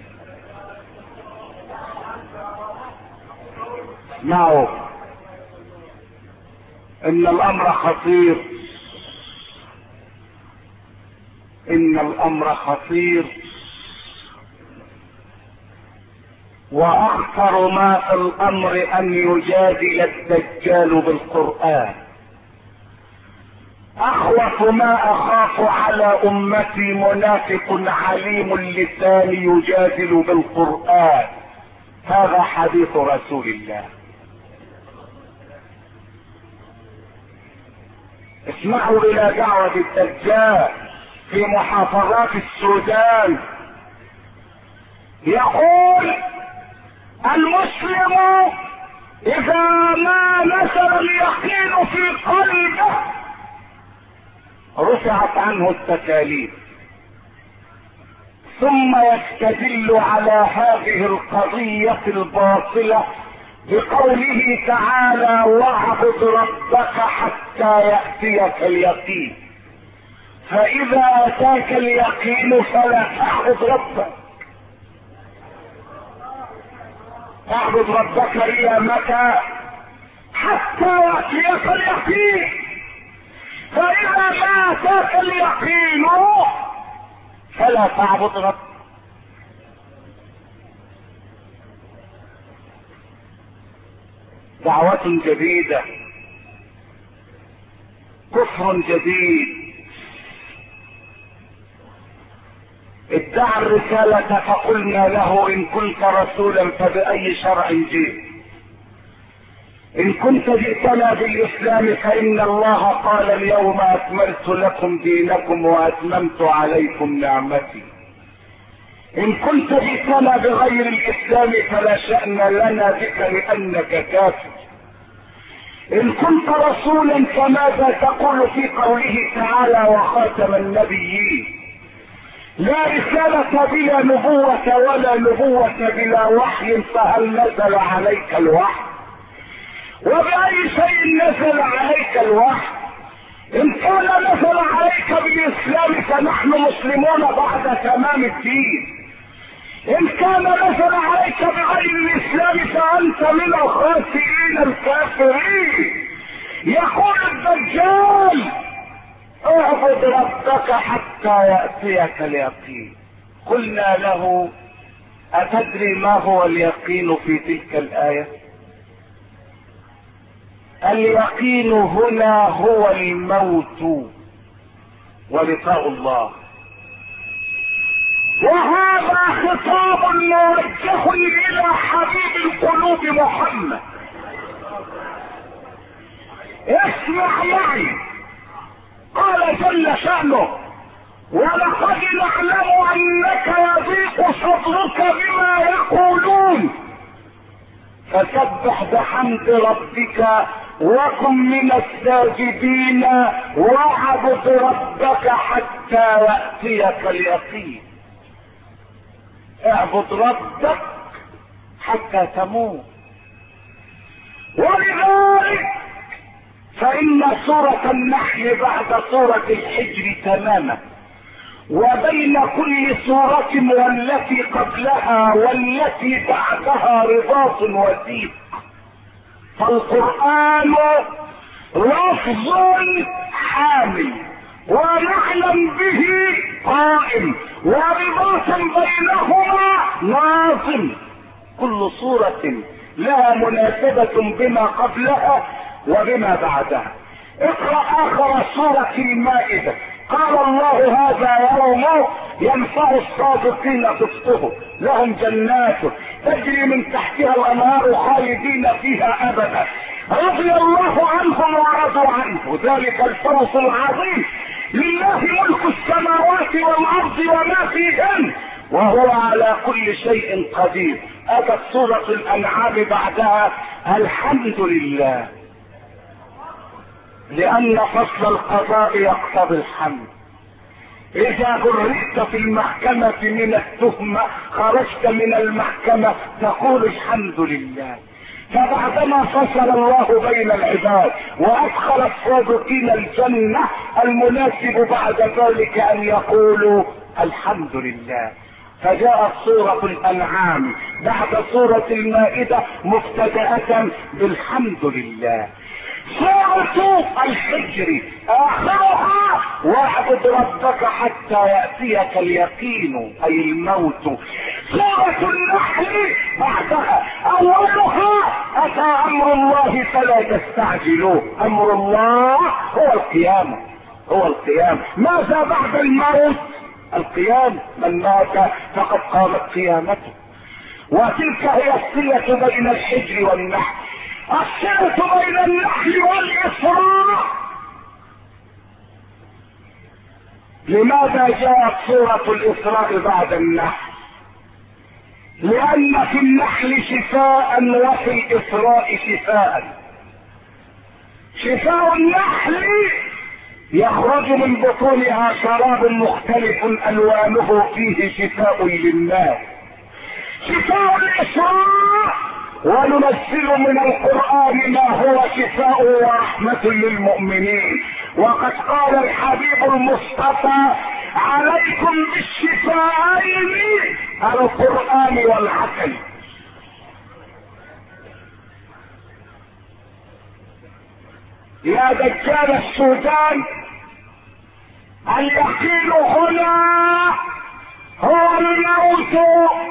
اسمعوا ان الامر خطير، ان الامر خطير، واخطر ما في الامر ان يجادل الدجال بالقرآن. اخوف ما اخاف على امتي منافق عليم اللسان يجادل بالقرآن. هذا حديث رسول الله. اسمعوا الى دعوة الدجال في محافظات السودان. يقول المسلم اذا ما نزل اليقين في قلبه رفعت عنه التكاليف، ثم يستدل على هذه القضية الباطلة بقوله تعالى واعبد ربك حتى يأتيك اليقين. فإذا أتاك اليقين فلا تعبد ربك. اعبد ربك إلى متى؟ حتى يأتيك اليقين. فإذا ما أتاك اليقين فلا تعبد ربك. دعوة جديدة، كفر جديد. ادعى الرسالة فقلنا له ان كنت رسولا فبأي شرع جئت؟ ان كنت جئتنا بالاسلام فان الله قال اليوم اكملت لكم دينكم واتممت عليكم نعمتي. ان كنت جئتنا بغير الاسلام فلا شأن لنا بك لانك كافر. ان كنت رسولا فماذا تقول في قوله تعالى وخاتم النبيين؟ لا رسالة بلا نبوة ولا نبوة بلا وحي، فهل نزل عليك الوحي؟ وبأي شيء نزل عليك الوحي؟ ان كان نزل عليك بالاسلام فنحن مسلمون بعد تمام الدين، ان كان نزل عليك بغير الاسلام فانت من الخاسرين الكافرين. يقول الدجال اعبد ربك حتى يأتيك اليقين. قلنا له اتدري ما هو اليقين في تلك الآية؟ اليقين هنا هو الموت ولقاء الله. وهذا خطاب موجه الى حبيب القلوب محمد. اسمع معي، قال جل شأنه ولقد نعلم انك يضيق صدرك بما يقولون فسبح بحمد ربك وكن من الساجدين واعبد ربك حتى يأتيك اليقين. اعبد ربك حتى تموت. ولذلك فإن سورة النحل بعد سورة الحجر تماما، وبين كل سورة والتي قبلها والتي بعدها رباط وثيق. فالقرآن لفظ حامل ونعلم به قائم، ورباط بينهما ناظم. كل سورة لها مناسبة بما قبلها وبما بعدها. اقرأ آخر سورة المائدة، قال الله هذا يوم ينفع الصادقين صدقهم، لهم جنات تجري من تحتها الانهار خالدين فيها ابدا، رضي الله عنهم ورضوا عنه، ذلك الفوز العظيم. لله ملك السماوات والارض وما فيهن وهو على كل شيء قدير. اتت سورة الانعام بعدها الحمد لله، لان فصل القضاء يقتضي الحمد. اذا برئت في المحكمة من التهمة خرجت من المحكمة تقول الحمد لله. فبعدما فصل الله بين العباد وادخل الصادقين الجنة، المناسب بعد ذلك ان يقولوا الحمد لله. فجاءت سورة الانعام بعد سورة المائدة مبتدأة بالحمد لله. سورة الحجر اخرها واعبد ربك حتى يأتيك اليقين اي الموت. سورة النحل بعدها اولها اتى امر الله فلا تستعجلوه. امر الله هو القيامة، هو القيامة. ماذا بعد الموت؟ القيامة. من مات فقد قامت قيامته. وتلك هي الصلة بين الحجر والنحل. الصلة بين النحل والإسراء. لماذا جاءت سورة الإسراء بعد النحل؟ لأن في النحل شفاء وفي الإسراء شفاء. شفاء النحل يخرج من بطونها شراب مختلف ألوانه فيه شفاء للناس. شفاء الإسراء وننزل من القرآن ما هو شفاء ورحمة للمؤمنين. وقد قال الحبيب المصطفى عليكم بالشفاءين القرآن والعقل. يا دجال السودان، اليقين هنا هو الموت،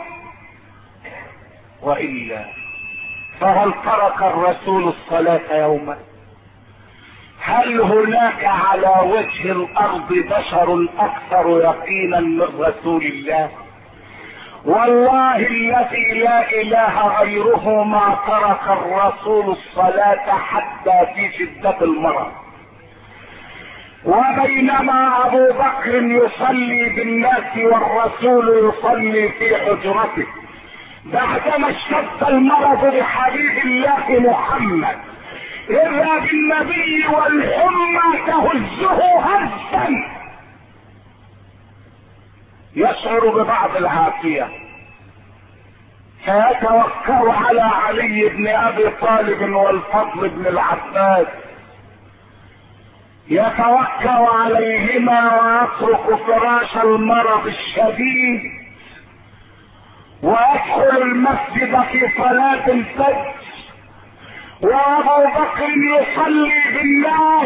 وإلا فهل ترك الرسول الصلاة يوما؟ هل هناك على وجه الارض بشر اكثر يقينا من رسول الله؟ والله الذي لا اله غيره ما ترك الرسول الصلاة حتى في شدة المرض. وبينما ابو بكر يصلي بالناس والرسول يصلي في حجرته، بعدما اشتد المرض بحبيب الله محمد، اذا بالنبي والحمى تهزه هزا يشعر ببعض العافية، فيتوكل على علي بن ابي طالب والفضل بن العباس، يتوكل عليهما ويترك فراش المرض الشديد ويدخل المسجد في صلاة الفجر، وابو بكر يصلي بالناس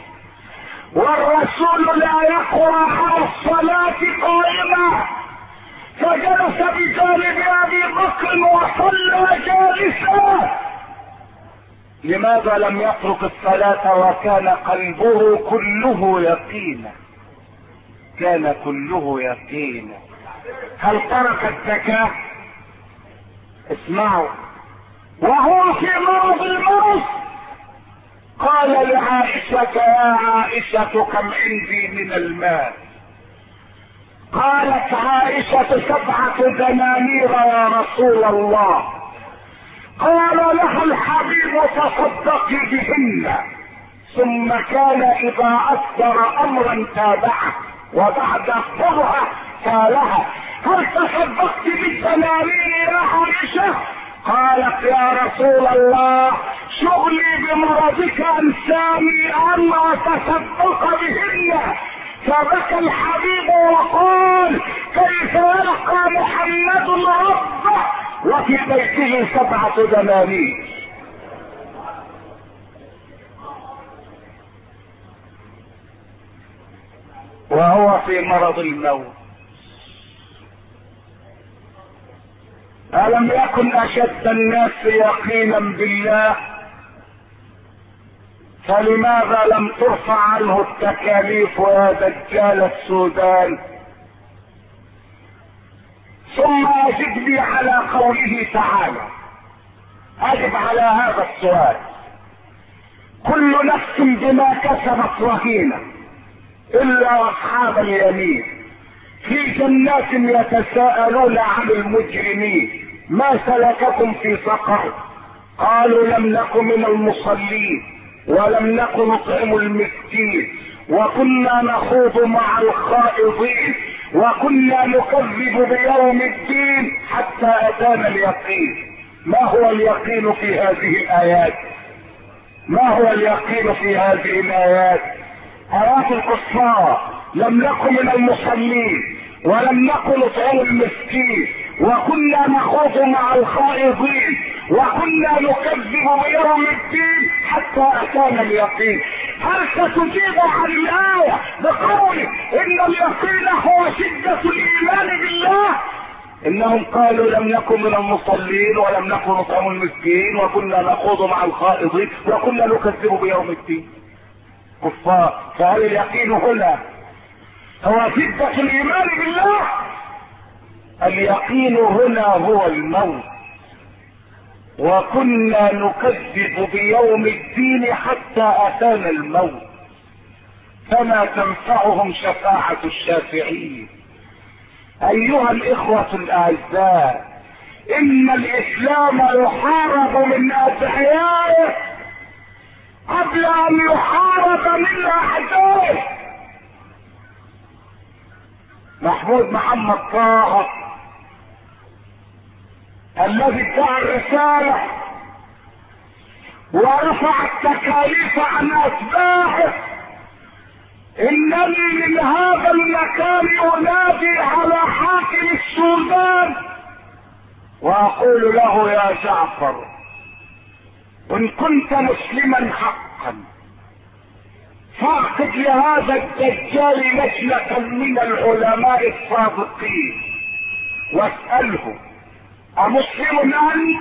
والرسول لا يقوى على الصلاة قائمة، فجلس بجانب ابي بكر وصلى جالسا. لماذا لم يترك الصلاة وكان قلبه كله يقينا؟ كان كله يقينا. هل ترك الزكاة؟ اسمعوا، وهو في مرض الموت قال لعائشة يا عائشة كم عندي من المال؟ قالت عائشة 7 دنانير يا رسول الله. قال لها الحبيب تصدقي بهن، ثم كان اذا اصدر امرا تابعه وبعد قرها قالها هل تصدقت بالدنانير يا عائشة؟ قالت يا رسول الله شغلي بمرضك انساني ان اتصدق بهن. فبكى الحبيب وقال كيف يلقى محمد ربه وفي بيته 7 دنانير. وهو في مرض الموت. ألم يكن أشد الناس يقينا بالله؟ فلماذا لم ترفع عنه التكاليف يا دجال السودان؟ ثم أجب لي على قوله تعالى، أجب على هذا السؤال. كل نفس بما كسبت رهينة إلا أصحاب اليمين في جنات يتساءلون عن المجرمين ما سلككم في سقر؟ قالوا لم نك من المصلين ولم نك نطعم المسكين وكنا نخوض مع الخائضين وكنا نكذب بيوم الدين حتى أتانا اليقين. ما هو اليقين في هذه الآيات؟ ما هو اليقين في هذه الآيات؟ آيات الكفار لم نكن من المصلين ولم نكن نطعم المسكين وكنا نخوض مع الخائضين وكنا نكذب بيوم الدين حتى أتانا اليقين. هل ستجيب عن الآية بقول إن اليقين هو شدة الإيمان بالله؟ إنهم قالوا لم نكن من المصلين ولم نكن نطعم المسكين وكنا نخوض مع الخائضين وكنا نكذب بيوم الدين. كفار. فهل اليقين هنا هو شدة الإيمان بالله؟ اليقين هنا هو الموت. وكنا نكذب بيوم الدين حتى أتانا الموت فما تنفعهم شفاعة الشافعين. أيها الإخوة الأعزاء، إن الإسلام يحارب من أدعيائه قبل أن يحارب من أعدائه. محمود محمد طه الذي ادعى الرسالة ورفع التكاليف عن أتباعه، إنني من هذا المكان أنادي على حاكم السودان وأقول له يا جعفر إن كنت مسلما حقا فاعقد لهذا الدجال لجنة من العلماء الصادقين واسأله أمسلم أنت؟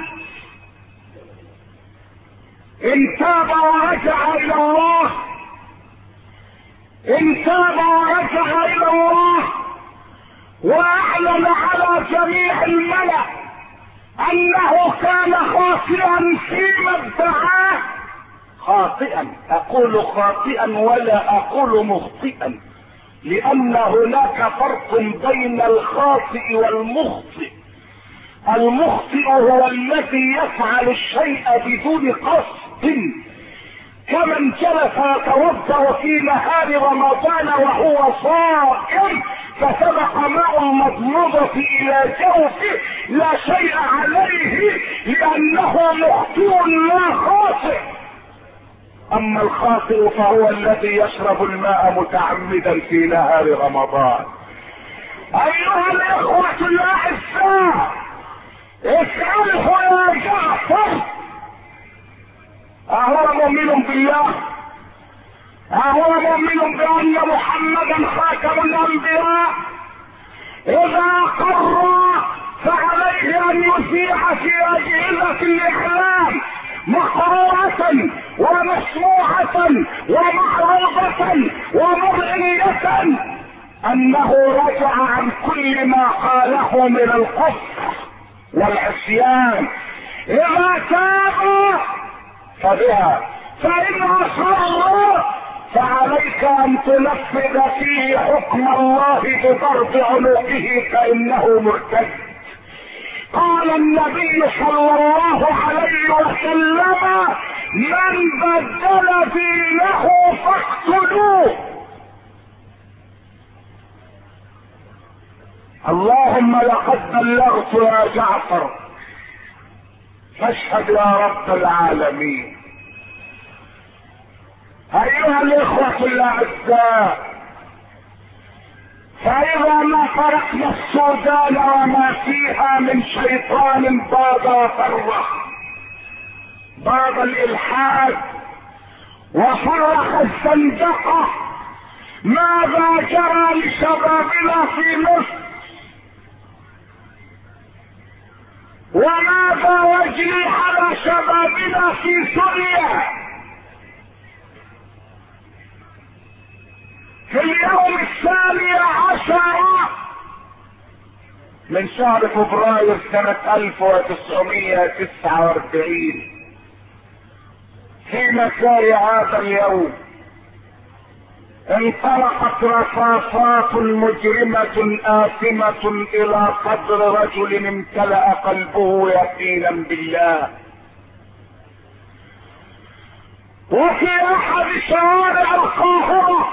إن تاب ورجع إلى الله، إن تاب ورجع إلى الله وأعلن على جميع الملأ أنه كان خاطئا فيما ادعاه، خاطئا، أقول خاطئا ولا أقول مخطئا، لأن هناك فرق بين الخاطئ والمخطئ. المخطئ هو الذي يفعل الشيء بدون قصد، كمن جلس يتوضا في نهار رمضان وهو صائم فسبق ماء المضمضة الى جوفه لا شيء عليه لانه مخطئ لا خاطئ. اما الخاطئ فهو الذي يشرب الماء متعمدا في نهار رمضان. ايها الاخوة الاعزاء، اسأله يا جعفر أهو مؤمن بالله؟ أهو مؤمن بأن محمدا خاتم الأنبياء؟ إذا قر فعليه أن يذيع في أجهزة الإعلام مقروءة ومسموعة ومعروضة ومرئية أنه رجع عن كل ما قاله من الكفر والعصيان. إذا تاب فبها، فإن أصر فعليك أن تنفذ فيه حكم الله بضرب عنقه فإنه مرتد. قال النبي صلى الله عليه وسلم من بدل دينه فاقتلوه. اللهم لقد بلغت يا جعفر فاشهد يا رب العالمين. ايها الاخوة الاعزاء، فاذا ما تركنا السودان وما فيها من شيطان باد فرح، باد الالحاد وفرح الزندقة، ماذا جرى لشبابنا في مصر؟ وماذا يجري على شبابنا في سوريا؟ في اليوم 12 من شهر فبراير سنة 1949 في مساء هذا اليوم انطلقت رصاصات مجرمة آثمة الى صدر رجل امتلأ قلبه يقينا بالله. وفي احد شوارع القاهرة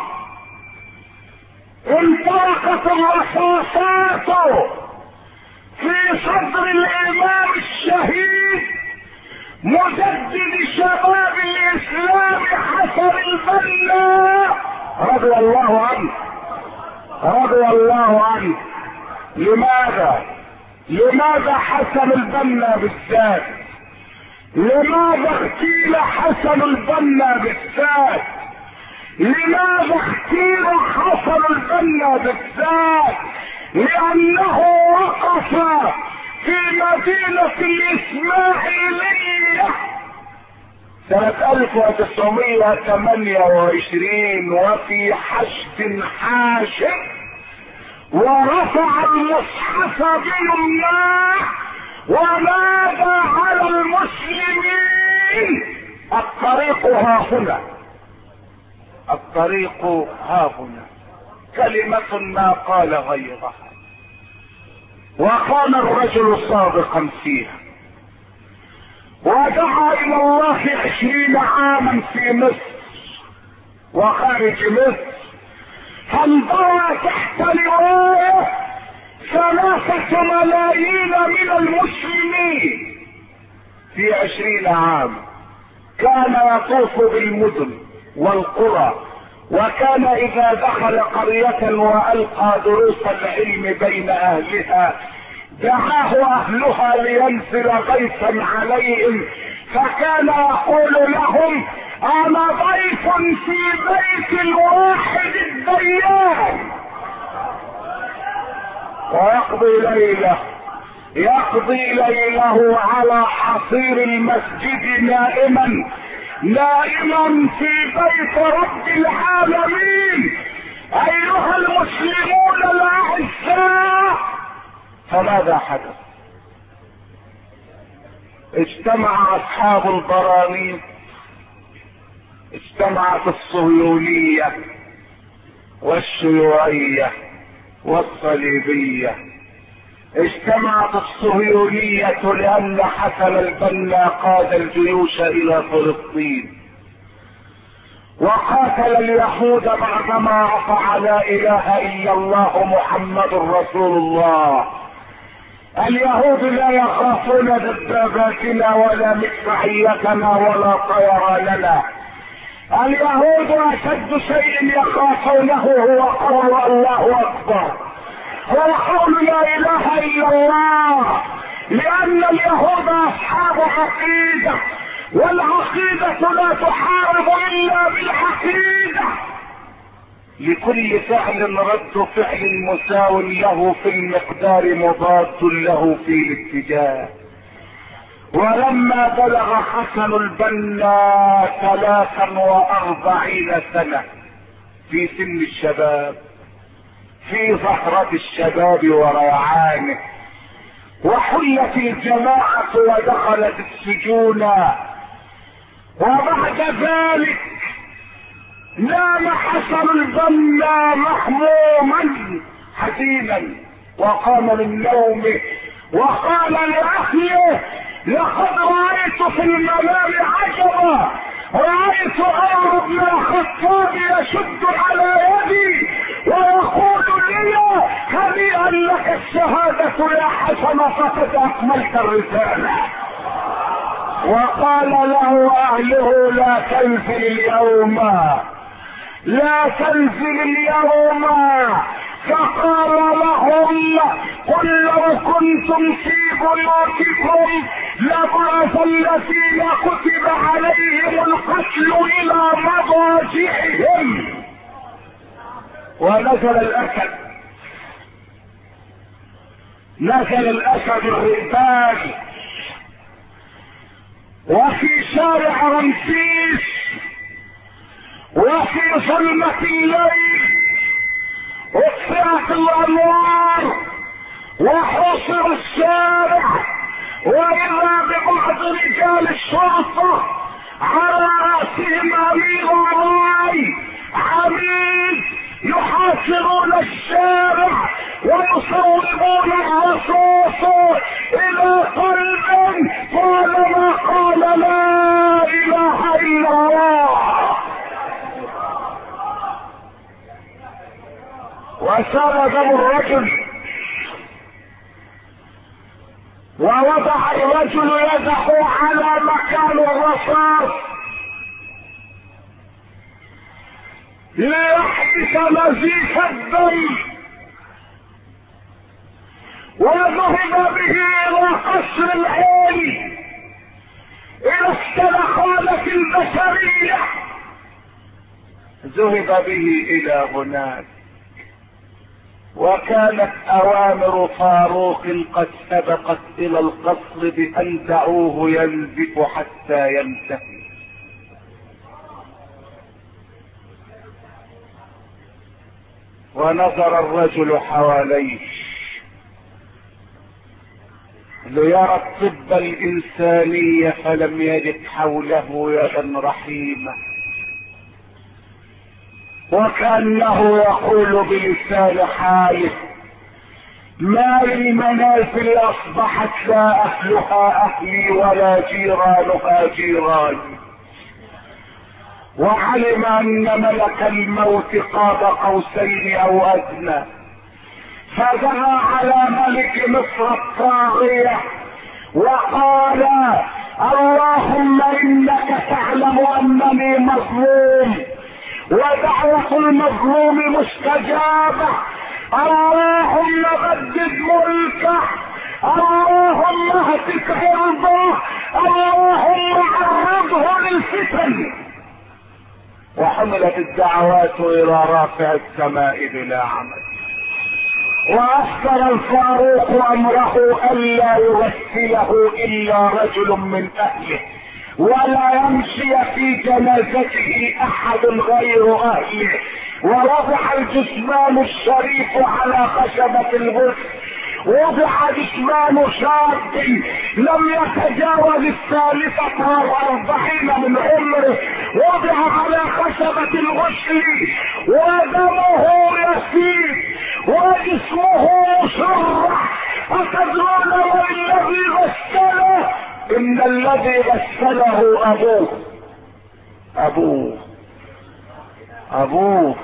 انطلقت الرصاصات في صدر الامام الشهيد مجدد شباب الاسلام حسن البنا رضي الله عنه، رضي الله عنه. لماذا حسن البنا بالذات؟ لماذا اغتيل حسن البنا بالذات؟ لماذا اغتيل حسن البنا بالذات؟ لانه وقف في مدينة الاسماعيلية سنة 1928 وفي حشد حاشد، ورفع المصحف بيمناه ونادى على المسلمين: الطريق ها هنا، الطريق ها هنا. كلمة ما قال غيرها، وكان الرجل صادقا فيها، ودعا الى الله 20 عاما في مصر وخارج مصر، فانضوى تحت لواءه 3 ملايين من المسلمين في 20 عام. كان يطوف بالمدن والقرى، وكان اذا دخل قرية والقى دروس العلم بين اهلها دعاه اهلها لينزل غيثا عليهم، فكان يقول لهم: انا ضيف في بيت الواحد الديان. ويقضي ليله على حصير المسجد نائما في بيت رب العالمين. ايها المسلمون الاعزاء، فماذا حدث؟ اجتمع اصحاب البرانيق، اجتمعت الصهيونية والشيوعية والصليبية. اجتمعت الصهيونية لان حسن البنا قاد الجيوش الى فلسطين وقاتل اليهود بعدما رفع لا اله الا الله محمد رسول الله. اليهود لا يخافون دباباتنا ولا مدفعيتنا ولا طيراننا. اليهود اشد شيء يخافونه هو قول الله اكبر، هو قول لا اله الا الله، لان اليهود اصحاب عقيدة، والعقيدة لا تحارب الا بالعقيدة. لكل فعل رد فعل مساو له في المقدار مضاد له في الاتجاه. ولما بلغ حسن البنا 43 سنة في سن الشباب، في زهرة الشباب وريعانه، وحلت الجماعة ودخلت السجون، وبعد ذلك نام حسن البنا محموما حزينا، وقام من نومه وقال لأهله: لقد رأيت في المنام عجبا، رأيت عمر بن الخطاب يشد على يدي ويقول لي: هنيئا لك الشهادة يا حسن، فقد أكملت الرسالة. وقال له اهله لا تنزل اليوم، لا تنزل اليوم. فقال لهم قل لو كنتم في بيوتكم لبعث الذين كتب عليهم القتل الى مضاجعهم. ونزل الاسد، نزل الاسد الرئبان، وفي شارع رمسيس وفي ظلمة الليل اطفئت الانوار وحصر الشارع، واذا ببعض رجال الشرطة على رأسهم امير الراي عميد يحاصرون الشارع ويصوبون الرصاص الى قلب قال ما قال لا اله الا الله. وسال دم الرجل، ووضع الرجل يده على مكان الرصاص ليحبس نزيف الدم، وذهب به الى قصر العين الى السلخانة البشرية، ذهب به الى هناك. وكانت اوامر فاروق قد سبقت الى القصر بان دعوه ينزف حتى ينتهي. ونظر الرجل حواليه ليرى الطب الانساني فلم يجد حوله يدا رحيمة، وكأنه يقول بلسان حاله ما للمنازل اصبحت لا اهلها اهلي ولا جيرانها جيراني. وعلم ان ملك الموت قاب قوسين او ادنى، فدعا على ملك مصر الطاغية وقال اللهم انك تعلم انني مظلوم ودعوة المظلوم مستجابة، اللهم بدد ملكه، اللهم اهتك عرضه، اللهم عرضه للفتن. وحملت الدعوات الى رافع السماء بلا عمل. واصدر الفاروق امره الا يغسله الا رجل من اهله، ولا يمشي في جنازته احد غير اهله. ووضع الجثمان الشريف على خشبة الغسل، وضع جثمان شاب لم يتجاوز 43 من عمره، وضع على خشبة الغسل ودمه يسيل وجسمه مشرح. أتدرون والذي غسله؟ إن الذي غسله أبوه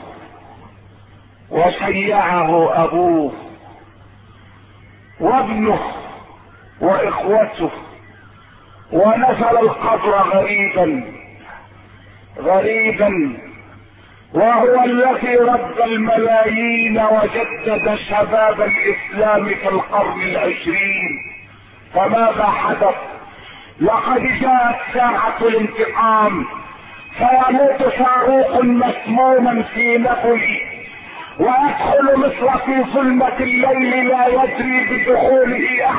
وشيعه أبوه وابنه وإخوته. ونزل القبر غريبا وهو الذي رد الملايين وجدد شباب الإسلام في القرن 20. فماذا حدث؟ لقد جاءت ساعة الانتقام، فيموت فاروق مسموما في نابلس، ويدخل مصر في ظلمة الليل لا يدري بدخوله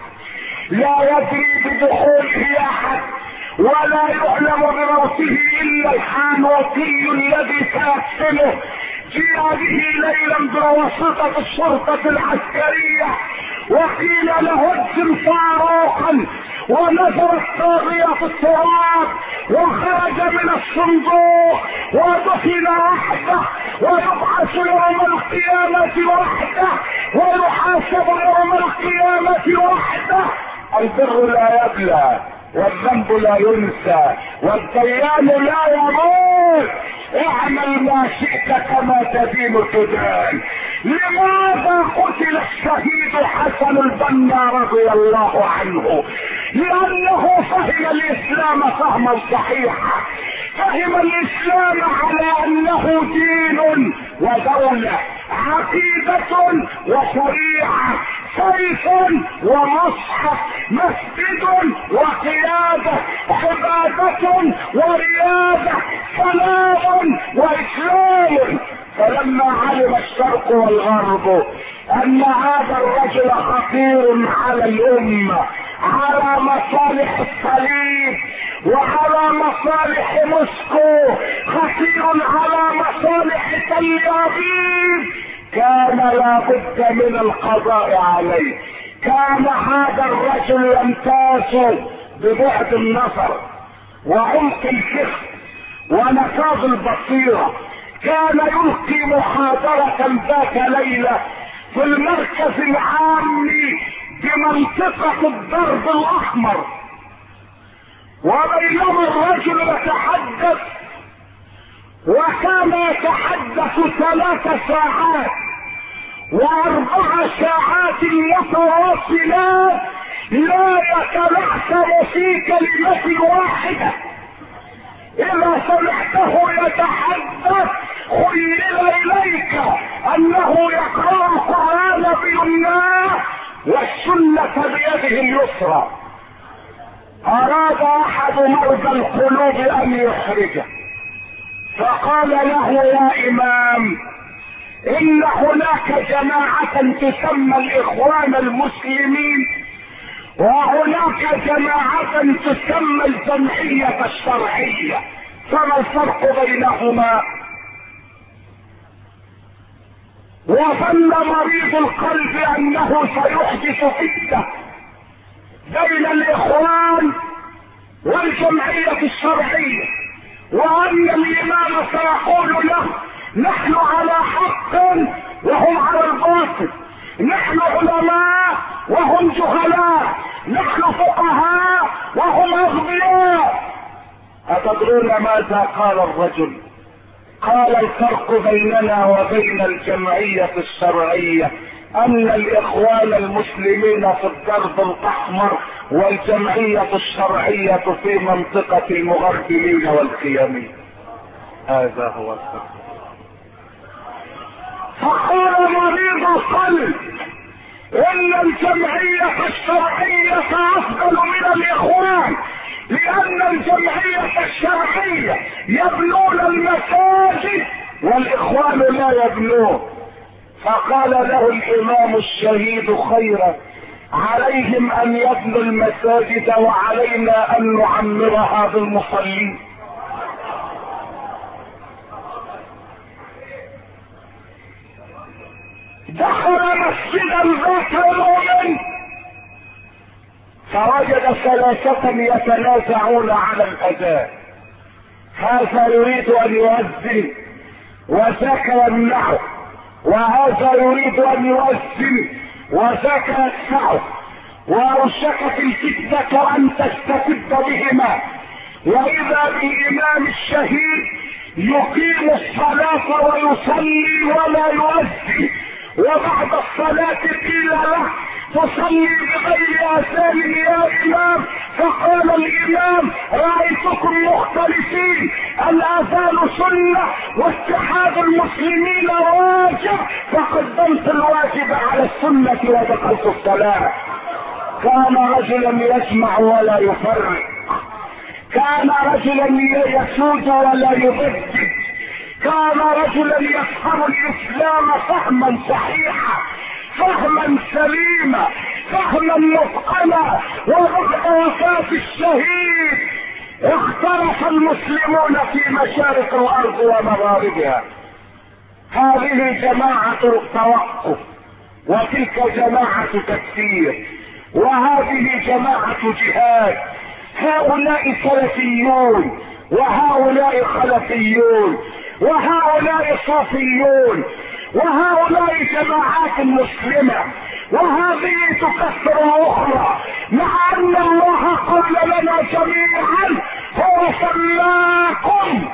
احد، ولا يعلم بموته الا الحانوتي الذي سيقتله. جيء به ليلا بواسطة الشرطة العسكرية وقيل له اجم فاروقا، ونزل الطاغية في التراب وخرج من الصندوق ودفن وحده، ويبعث يوم القيامة وحده، ويحاسب يوم القيامة وحده. البر لا يبلى والذنب لا ينسى والديان لا يموت. اعمل ما شئت كما تدين تدان. لماذا قتل الشهيد حسن البنا رضي الله عنه؟ لانه فهم الاسلام فهما صحيحا، فهم الاسلام على انه دين ودولة، عقيدة وشريعة، سيف ومصحف، مسجد وقيادة، عبادة ورياضة، سلام واسلام. فلما علم الشرق والغرب ان هذا الرجل خطير على الامة، على مصالح الصليب وعلى مصالح موسكو، خطير على مصالح تل ابيب، كان لا بد من القضاء عليه. كان هذا الرجل يمتاز ببعد النظر وعمق الفكر ونفاذ البصيرة. كان يلقي محاضرة ذات ليلة في المركز العام بمنطقة الدرب الاحمر، وبينما الرجل يتحدث وكان يتحدث 3 ساعات و4 ساعات متواصلات لا يتلعثم في كلمة واحدة. اذا سمعته يتحدث خيل اليك انه يقرأ القرآن بيمناه والسنة بيده اليسرى. اراد احد مرضى القلوب ان يخرجه، فقال له يا امام ان هناك جماعة تسمى الاخوان المسلمين، وهناك جماعة تسمى الجمعية الشرعية، فما الفرق بينهما؟ وظن مريض القلب انه سيحدث فتنة بين الاخوان والجمعية الشرعية، وان الامام سيقول له نحن على حق وهم على الباطل، نحن علماء وهم جهلاء، نحن فقهاء وهم اغبياء. اتدرون ماذا قال الرجل؟ قال الفرق بيننا وبين الجمعية الشرعية ان الاخوان المسلمين في الدرب الاحمر والجمعية الشرعية في منطقة المغربلين والخيامين. هذا هو الفرق. فقال مريض القلب ان الجمعية الشرعية افضل من الاخوان، لان الجمعية الشرعية يبنون المساجد والاخوان لا يبنون. فقال له الامام الشهيد خيرا، عليهم ان يبنوا المساجد وعلينا ان نعمرها بالمصلين. دخل مسجدا ذات يوم فوجد 3 يتنازعون على الاذان، هذا يريد ان يؤذن وذاك يمنعه، وهذا يريد ان يؤذن وذاك يدفعه، وأوشكت الفتنة ان تستفد بهما. واذا بالامام الشهيد يقيم الصلاة ويصلي ولا يؤذن، وبعد الصلاة قيل له تصلي بغير اذان يا امام، فقال الامام رايتكم مختلفين، الاذان سنة واتحاد المسلمين واجب، فقدمت الواجب على السنة ودخلت الصلاة. كان رجلا يسمع ولا يفرق، كان رجلا يسود ولا يبدد، كان رجلا يفهم الاسلام فهما صحيحا، فهما سليما، فهما متقنا. وبعد وفاة الشهيد اختلف المسلمون في مشارق الارض ومغاربها. هذه جماعة توقف، وتلك جماعة تكفير، وهذه جماعة جهاد. هؤلاء سلفيون وهؤلاء خلفيون وهؤلاء صوفيون، وهؤلاء جماعات مسلمة، وهذه تكفر اخرى، مع ان الله قال قال لنا جميعا هو سماكم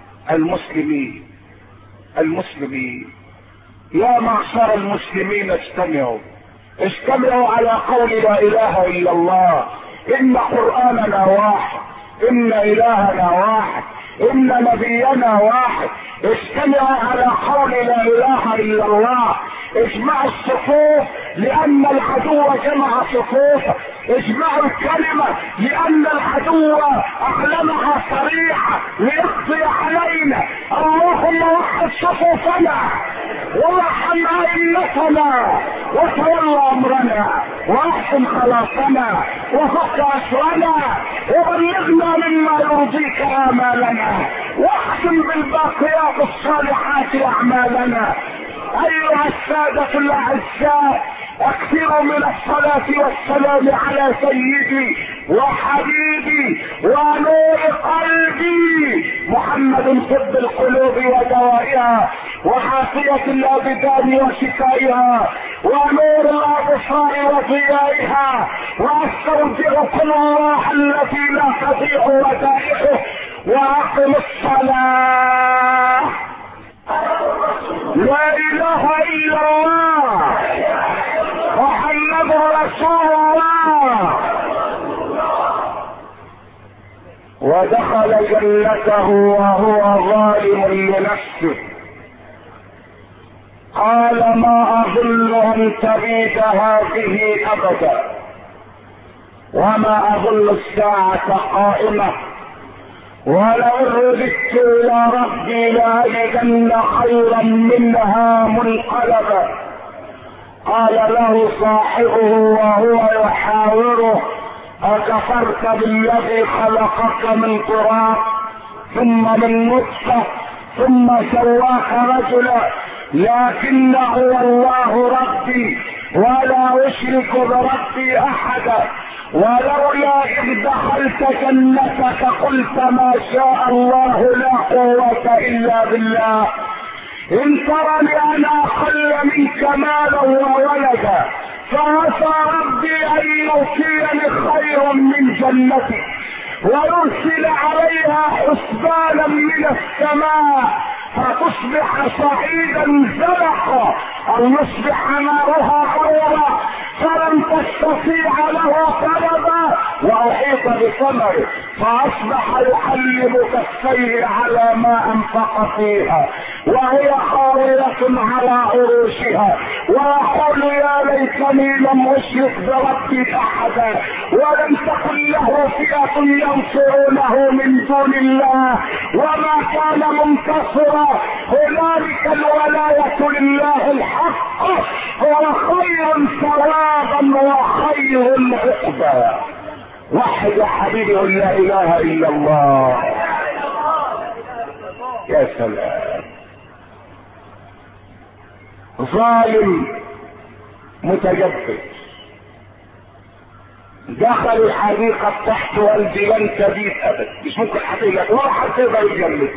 المسلمين. يا معشر المسلمين اجتمعوا على قول لا اله الا الله. ان قرآننا واحد، ان الهنا واحد، ان نبينا واحد. اجتمعوا على قول لا اله الا الله. اجمعوا الصفوف لان العدو جمع صفوف. اجمعوا الكلمة لان العدو اعلنها صريحة ليقضي علينا. اللهم وحد صفوفنا وارحم ائمتنا وتولى امرنا واحسن خلاصنا وفك اسرنا وبلغنا مما يرضيك امالنا واختم بالباقيات الصالحات اعمالنا. ايها السادة الاعزاء، اكثروا من الصلاة والسلام على سيدي وحبيبي ونور قلبي محمد طب القلوب ودوائها وعافية الابدان وشفائها ونور الابصار وضيائها. واستودعكم الله الذي لا تضيع ودائعه. واقم الصلاة. لا اله الا الله محمد رسول الله. ودخل جنته وهو ظالم لنفسه. قال ما اظن ان تبيد هذه ابدا وما اظن الساعة قائمة ولئن رددت الى ربي لاجدن خيرا منها منقلبا. قال له صاحبه وهو يحاوره اكفرت بالذي خلقك من تراب ثم من نطفة ثم سواك رجلا لكن هو الله ربي ولا اشرك بربي احدا. ولولا اذ دخلت جنتك قلت ما شاء الله لا قوة الا بالله ان ترني انا اقل منك مالا وولدا فعسى ربي ان يؤتيني خيرا من جنتك ويرسل عليها حسبانا من السماء فتصبح صعيدا زلقا او يصبح نارها حورا فلن تستطيع له طلبا واحيط بثمره فاصبح يحلم كفيه على ما انفق فيها وهي خاوية على عروشها ويقول يا ليتني لم اشرك بربي احدا ولم تكن له فئة ينصرونه من دون الله وما كان منتصرا. هنالك الولاية لله الحق هو خير ثوابا وخير عقبا. وحد يا حبيبي لا اله الا الله. يا سلام. ظالم متجبر دخل الحديقة تحت والدي لن تبيت ابد مش ممكن حقيقة ولا حتى يقدر يتجلد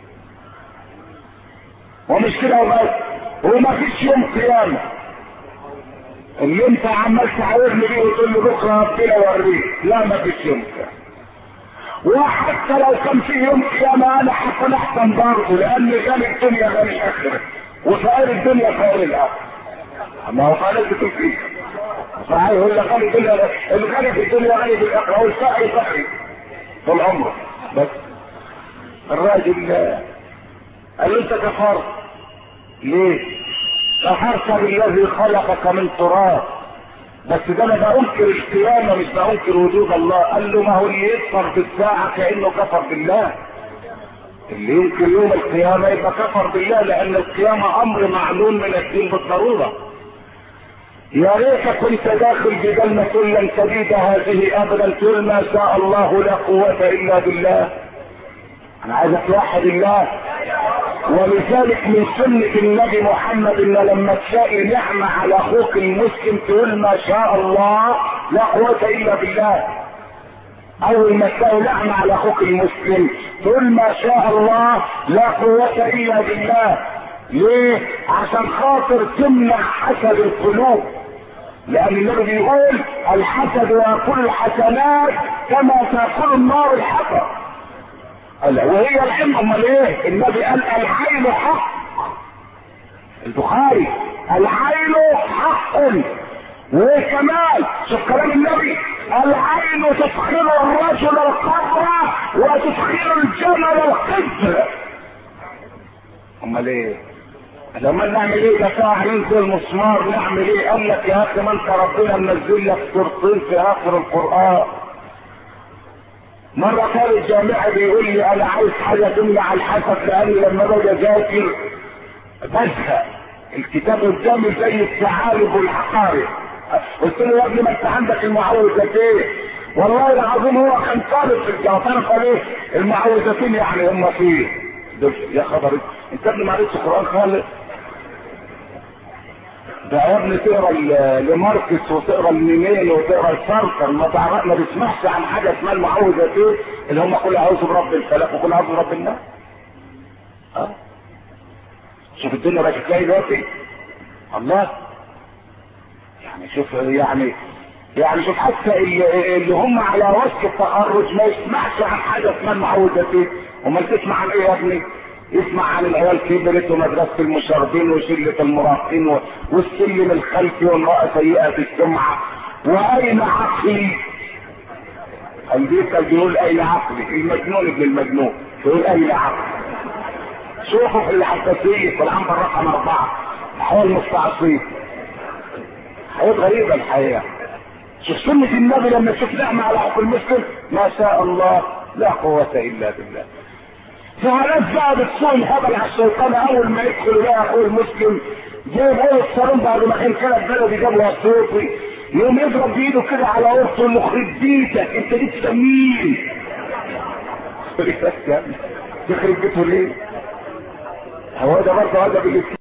ومش كده وبس وما فيش يوم قيامة اللي انت عمال تعاورني بيه وتقول لي بكره ربنا يوريك. لا ما فيش يوم قيامة. وحتى لو كان في يوم قيامة انا هكون احسن برضه لان غني الدنيا غني الاخرة وفقير الدنيا فقير الاخرة. اما هو قال لك فيه صحيح يقول لك غني الدنيا الغني في الدنيا غني في الاخرة والفقير فقير طول عمره. بس الراجل قال له انت كفرت ليه؟ كفرت بالذي خلقك من تراب. بس ده انا بانكر القيامة مش بانكر وجود الله. قال له ما هو اللي يكفر بالساعة كأنه كفر بالله. اللي ينكر يوم القيامة يبقى كفر بالله لان القيامة امر معلوم من الدين بالضرورة. يا ريت كنت داخل بجنة لن تبيد هذه ابدا تقول ما شاء الله لا قوة الا بالله. انا عايز اتوحد الله. ولذلك من سنة النبي محمد ان لما تلاقي نعمة على اخوك المسلم تقول ما شاء الله لا قوة الا بالله. اول ما تلاقي نعمة على اخوك المسلم تقول ما شاء الله لا قوة الا بالله. ليه؟ عشان خاطر تمنع حسد القلوب لان النبي بيقول الحسد ياكل الحسنات كما تاكل النار الحطب. وهي العلم. امال ايه؟ النبي قال العين حق. البخاري العين حق. وايه كمان؟ شوف كلام النبي، العين تدخل الرجل القبر وتدخل الجمل القبر. امال ايه؟ لما نعمل ايه؟ ده ساعة ننزل مسمار نعمل ايه؟ قال لك يا اخي ما انت ربنا منزل لك سورتين في اخر القرآن. مرة كان الجامعي بيقول لي انا عايز حاجة تمنع الحسد، لاني لما باجي اذاكر بزهق، الكتاب قدامي زي الثعالب والعقارب. قلت له يا ابني ما انت عندك المعوذتين. والله العظيم هو كان طالب في الجوطان. قال ايه المعوذتين يعني؟ هم فيه يا خبر انت ابني ما قريتش قرآن خالص؟ ده يا ابني تقرا لماركس وتقرا لمينين وتقرا لسارتر، ما بيسمعش عن حاجه اسمها المعوذتين اللي هم كل اعوذ برب الفلق وكل اعوذ برب الناس. شوف الدنيا بقت تلاقي دلوقتي الله. يعني شوف يعني شوف حتى اللي هم على وشك التخرج ما يسمعش عن حاجه اسمها المعوذتين. امال تسمع عن ايه يا ابني؟ يسمع عن العيال كبرت ومدرسه المشاغبين وشله المراهقين والسلم الخلفي والمراه سيئه السمعه. واين عقلي؟ البيت بيقول اين عقلي؟ المجنون ابن المجنون بيقول اين عقلي؟ شوفوا في الحساسيه في العنبر رقم 4 الحياه المستعصيه. حياه غريبه الحياه. شوف سنه النبي لما تشوف نعمه على حق المسلم ما شاء الله لا قوه الا بالله. فعلاش بقى بتسوق الهبل على الشيطان اول ما يدخل بقى اخوه المسلم جايب اول الصالون بعد ما كان كلب بلدي جاب له صوتي يقوم يضرب بايده كده على ورثه اللي يخرب بيتك انت جيت تسمين. تخرب بيته ليه؟ هو ده برضه هذا بالاسلام.